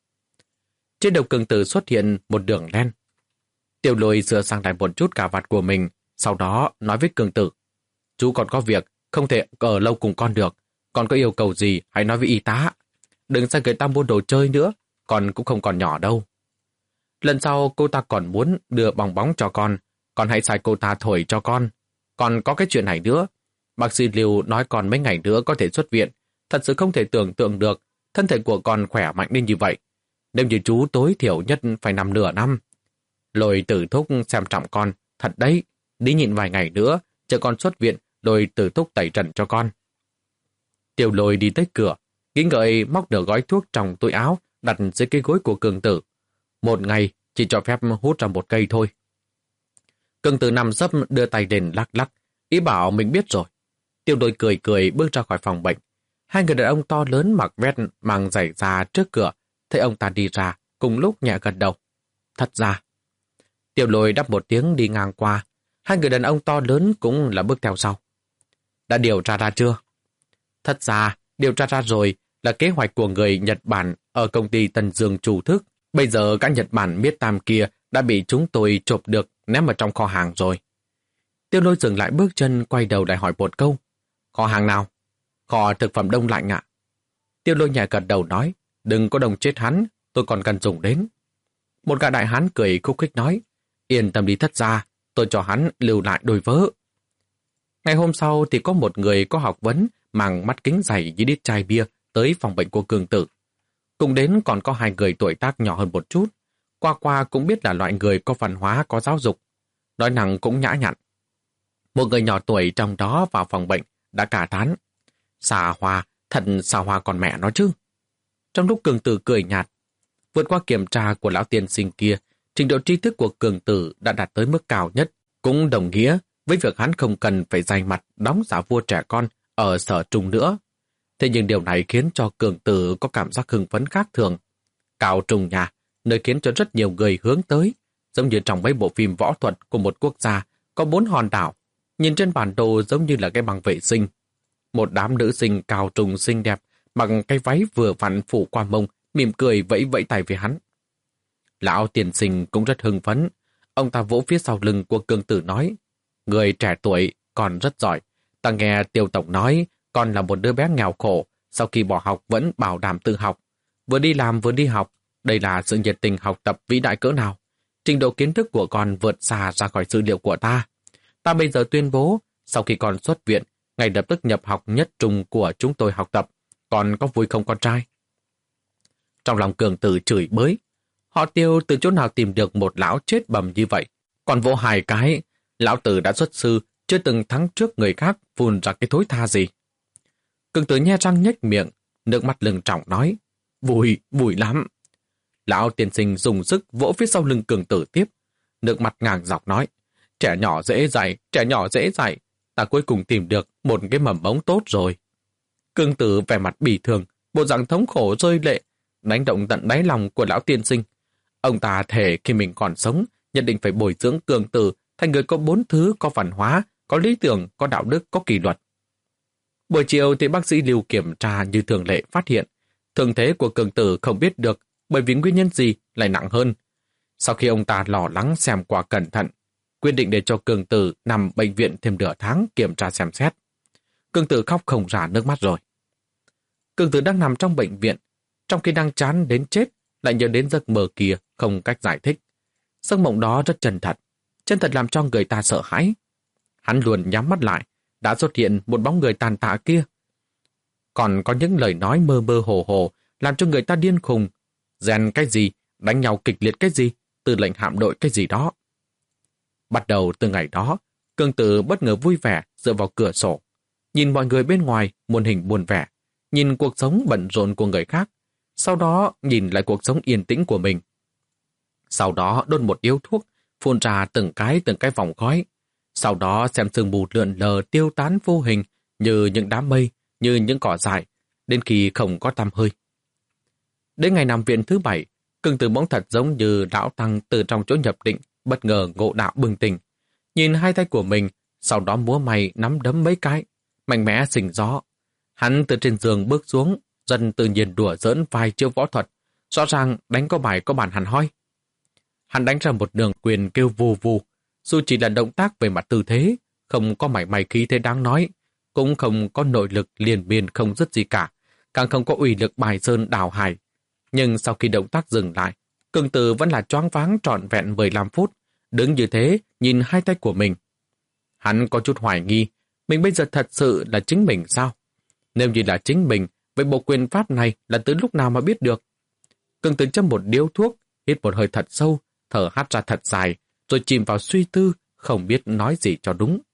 [SPEAKER 1] Trên đầu Cường Tử xuất hiện một đường đen. Tiểu Lôi sửa sang lại một chút cà vạt của mình, sau đó nói với Cường Tử, chú còn có việc, không thể ở lâu cùng con được, còn có yêu cầu gì hãy nói với y tá. Đừng sang người ta mua đồ chơi nữa, con cũng không còn nhỏ đâu. Lần sau cô ta còn muốn đưa bong bóng cho con, con hãy sai cô ta thổi cho con. Còn có cái chuyện này nữa, bác sĩ Lưu nói con mấy ngày nữa có thể xuất viện, thật sự không thể tưởng tượng được thân thể của con khỏe mạnh đến như vậy. Nếu như chú tối thiểu nhất phải nằm nửa năm. Lôi Tử thúc xem trọng con, thật đấy, đi nhịn vài ngày nữa, chờ con xuất viện, Lôi Tử thúc tẩy trần cho con. Tiểu Lôi đi tới cửa, nghĩ ngợi móc được gói thuốc trong túi áo, đặt dưới cái gối của Cường Tử. Một ngày chỉ cho phép hút ra một cây thôi. Cường Tử nằm sấp đưa tay lên lắc lắc, ý bảo mình biết rồi. Tiểu Lôi cười cười bước ra khỏi phòng bệnh. Hai người đàn ông to lớn mặc vest mang giày da trước cửa, thấy ông ta đi ra, cùng lúc nhẹ gật đầu. Thật ra, Tiểu Lôi đáp một tiếng đi ngang qua, hai người đàn ông to lớn cũng là bước theo sau. Đã điều tra ra chưa? Thật ra, điều tra ra rồi là kế hoạch của người Nhật Bản ở công ty Tân Dương chủ thức. Bây giờ các Nhật Bản biết tam kia đã bị chúng tôi chộp được ném ở trong kho hàng rồi. Tiểu Lôi dừng lại bước chân, quay đầu lại hỏi một câu. Kho hàng nào? Kho thực phẩm đông lạnh ạ. Tiểu Lôi nhẹ gật đầu nói, đừng có đồng chết hắn, tôi còn cần dùng đến. Một gã đại hán cười khúc khích nói, yên tâm đi thất gia, tôi cho hắn lưu lại đôi vớ. Ngày hôm sau thì có một người có học vấn mang mắt kính dày với đít chai bia tới phòng bệnh của Cường Tử. Cùng đến còn có hai người tuổi tác nhỏ hơn một chút. Qua qua cũng biết là loại người có văn hóa, có giáo dục. Nói năng cũng nhã nhặn. Một người nhỏ tuổi trong đó vào phòng bệnh đã cả tán. Xà hoa, thật xà hoa còn mẹ nó chứ. Trong lúc Cường Tử cười nhạt, vượt qua kiểm tra của lão tiên sinh kia, trình độ tri thức của Cường Tử đã đạt tới mức cao nhất, cũng đồng nghĩa với việc hắn không cần phải dày mặt đóng giả vua trẻ con ở sở trung nữa. Thế nhưng điều này khiến cho Cường Tử có cảm giác hưng phấn khác thường. Cao trung nhà, nơi khiến cho rất nhiều người hướng tới, giống như trong mấy bộ phim võ thuật của một quốc gia có bốn hòn đảo, nhìn trên bản đồ giống như là cái bằng vệ sinh. Một đám nữ sinh cao trung xinh đẹp mặc cái váy vừa vặn phủ qua mông, mỉm cười vẫy vẫy tay với hắn. Lão tiền sinh cũng rất hưng phấn. Ông ta vỗ phía sau lưng của Cường Tử nói, người trẻ tuổi còn rất giỏi. Ta nghe Tiêu Tổng nói con là một đứa bé nghèo khổ, sau khi bỏ học vẫn bảo đảm tự học. Vừa đi làm vừa đi học, đây là sự nhiệt tình học tập vĩ đại cỡ nào. Trình độ kiến thức của con vượt xa ra khỏi dữ liệu của ta. Ta bây giờ tuyên bố, sau khi con xuất viện, ngay lập tức nhập học nhất trung của chúng tôi học tập, còn có vui không con trai? Trong lòng Cường Tử chửi bới, họ Tiêu từ chỗ nào tìm được một lão chết bầm như vậy, còn vỗ hai cái, lão tử đã xuất sư, chưa từng thắng trước người khác, phun ra cái thối tha gì. Cường Tử nhe răng nhếch miệng, nước mắt lưng tròng nói, vui, vui lắm. Lão tiên sinh dùng sức vỗ phía sau lưng Cường Tử tiếp, nước mặt ngang dọc nói, trẻ nhỏ dễ dạy, trẻ nhỏ dễ dạy, ta cuối cùng tìm được một cái mầm mống tốt rồi. Cường Tử vẻ mặt bỉ thường, bộ dạng thống khổ rơi lệ, đánh động tận đáy lòng của lão tiên sinh. Ông ta thề khi mình còn sống, nhất định phải bồi dưỡng Cường Tử thành người có bốn thứ, có văn hóa, có lý tưởng, có đạo đức, có kỷ luật. Buổi chiều thì bác sĩ Lưu kiểm tra như thường lệ phát hiện, thương thế của Cường Tử không biết được bởi vì nguyên nhân gì lại nặng hơn. Sau khi ông ta lo lắng xem qua cẩn thận, quyết định để cho Cường Tử nằm bệnh viện thêm nửa tháng kiểm tra xem xét. Cường Tử khóc không ra nước mắt rồi. Cường Tử đang nằm trong bệnh viện, trong khi đang chán đến chết, lại nhớ đến giấc mơ kia không cách giải thích. Giấc mộng đó rất chân thật, chân thật làm cho người ta sợ hãi. Hắn luôn nhắm mắt lại, đã xuất hiện một bóng người tàn tạ kia. Còn có những lời nói mơ mơ hồ hồ, làm cho người ta điên khùng. Rèn cái gì, đánh nhau kịch liệt cái gì, tư lệnh hạm đội cái gì đó. Bắt đầu từ ngày đó, Cường Tử bất ngờ vui vẻ dựa vào cửa sổ, nhìn mọi người bên ngoài muôn hình muôn vẻ, nhìn cuộc sống bận rộn của người khác, sau đó nhìn lại cuộc sống yên tĩnh của mình. Sau đó đốt một điếu thuốc, phun ra từng cái từng cái vòng khói. Sau đó xem sương mù lượn lờ tiêu tán vô hình như những đám mây, như những cỏ dại, đến khi không có tăm hơi. Đến ngày nằm viện thứ bảy, Cường Tử bỗng thật giống như lão tăng từ trong chỗ nhập định, bất ngờ ngộ đạo bừng tỉnh. Nhìn hai tay của mình, sau đó múa may nắm đấm mấy cái, mạnh mẽ xình gió. Hắn từ trên giường bước xuống, dần tự nhiên đùa giỡn vài chiêu võ thuật, rõ ràng đánh có bài có bản hẳn hoi. Hắn đánh ra một đường quyền kêu vù vù, dù chỉ là động tác về mặt tư thế, không có mảy may khí thế đáng nói, cũng không có nội lực liền miên không dứt gì cả, càng không có uy lực bài sơn đảo hải. Nhưng sau khi động tác dừng lại, Cường Tử vẫn là choáng váng trọn vẹn mười lăm phút, đứng như thế nhìn hai tay của mình. Hắn có chút hoài nghi, mình bây giờ thật sự là chính mình sao? Nếu như là chính mình, vậy bộ quyền pháp này là từ lúc nào mà biết được? Cường Tử châm một điếu thuốc, hít một hơi thật sâu, thở hắt ra thật dài, rồi chìm vào suy tư, không biết nói gì cho đúng.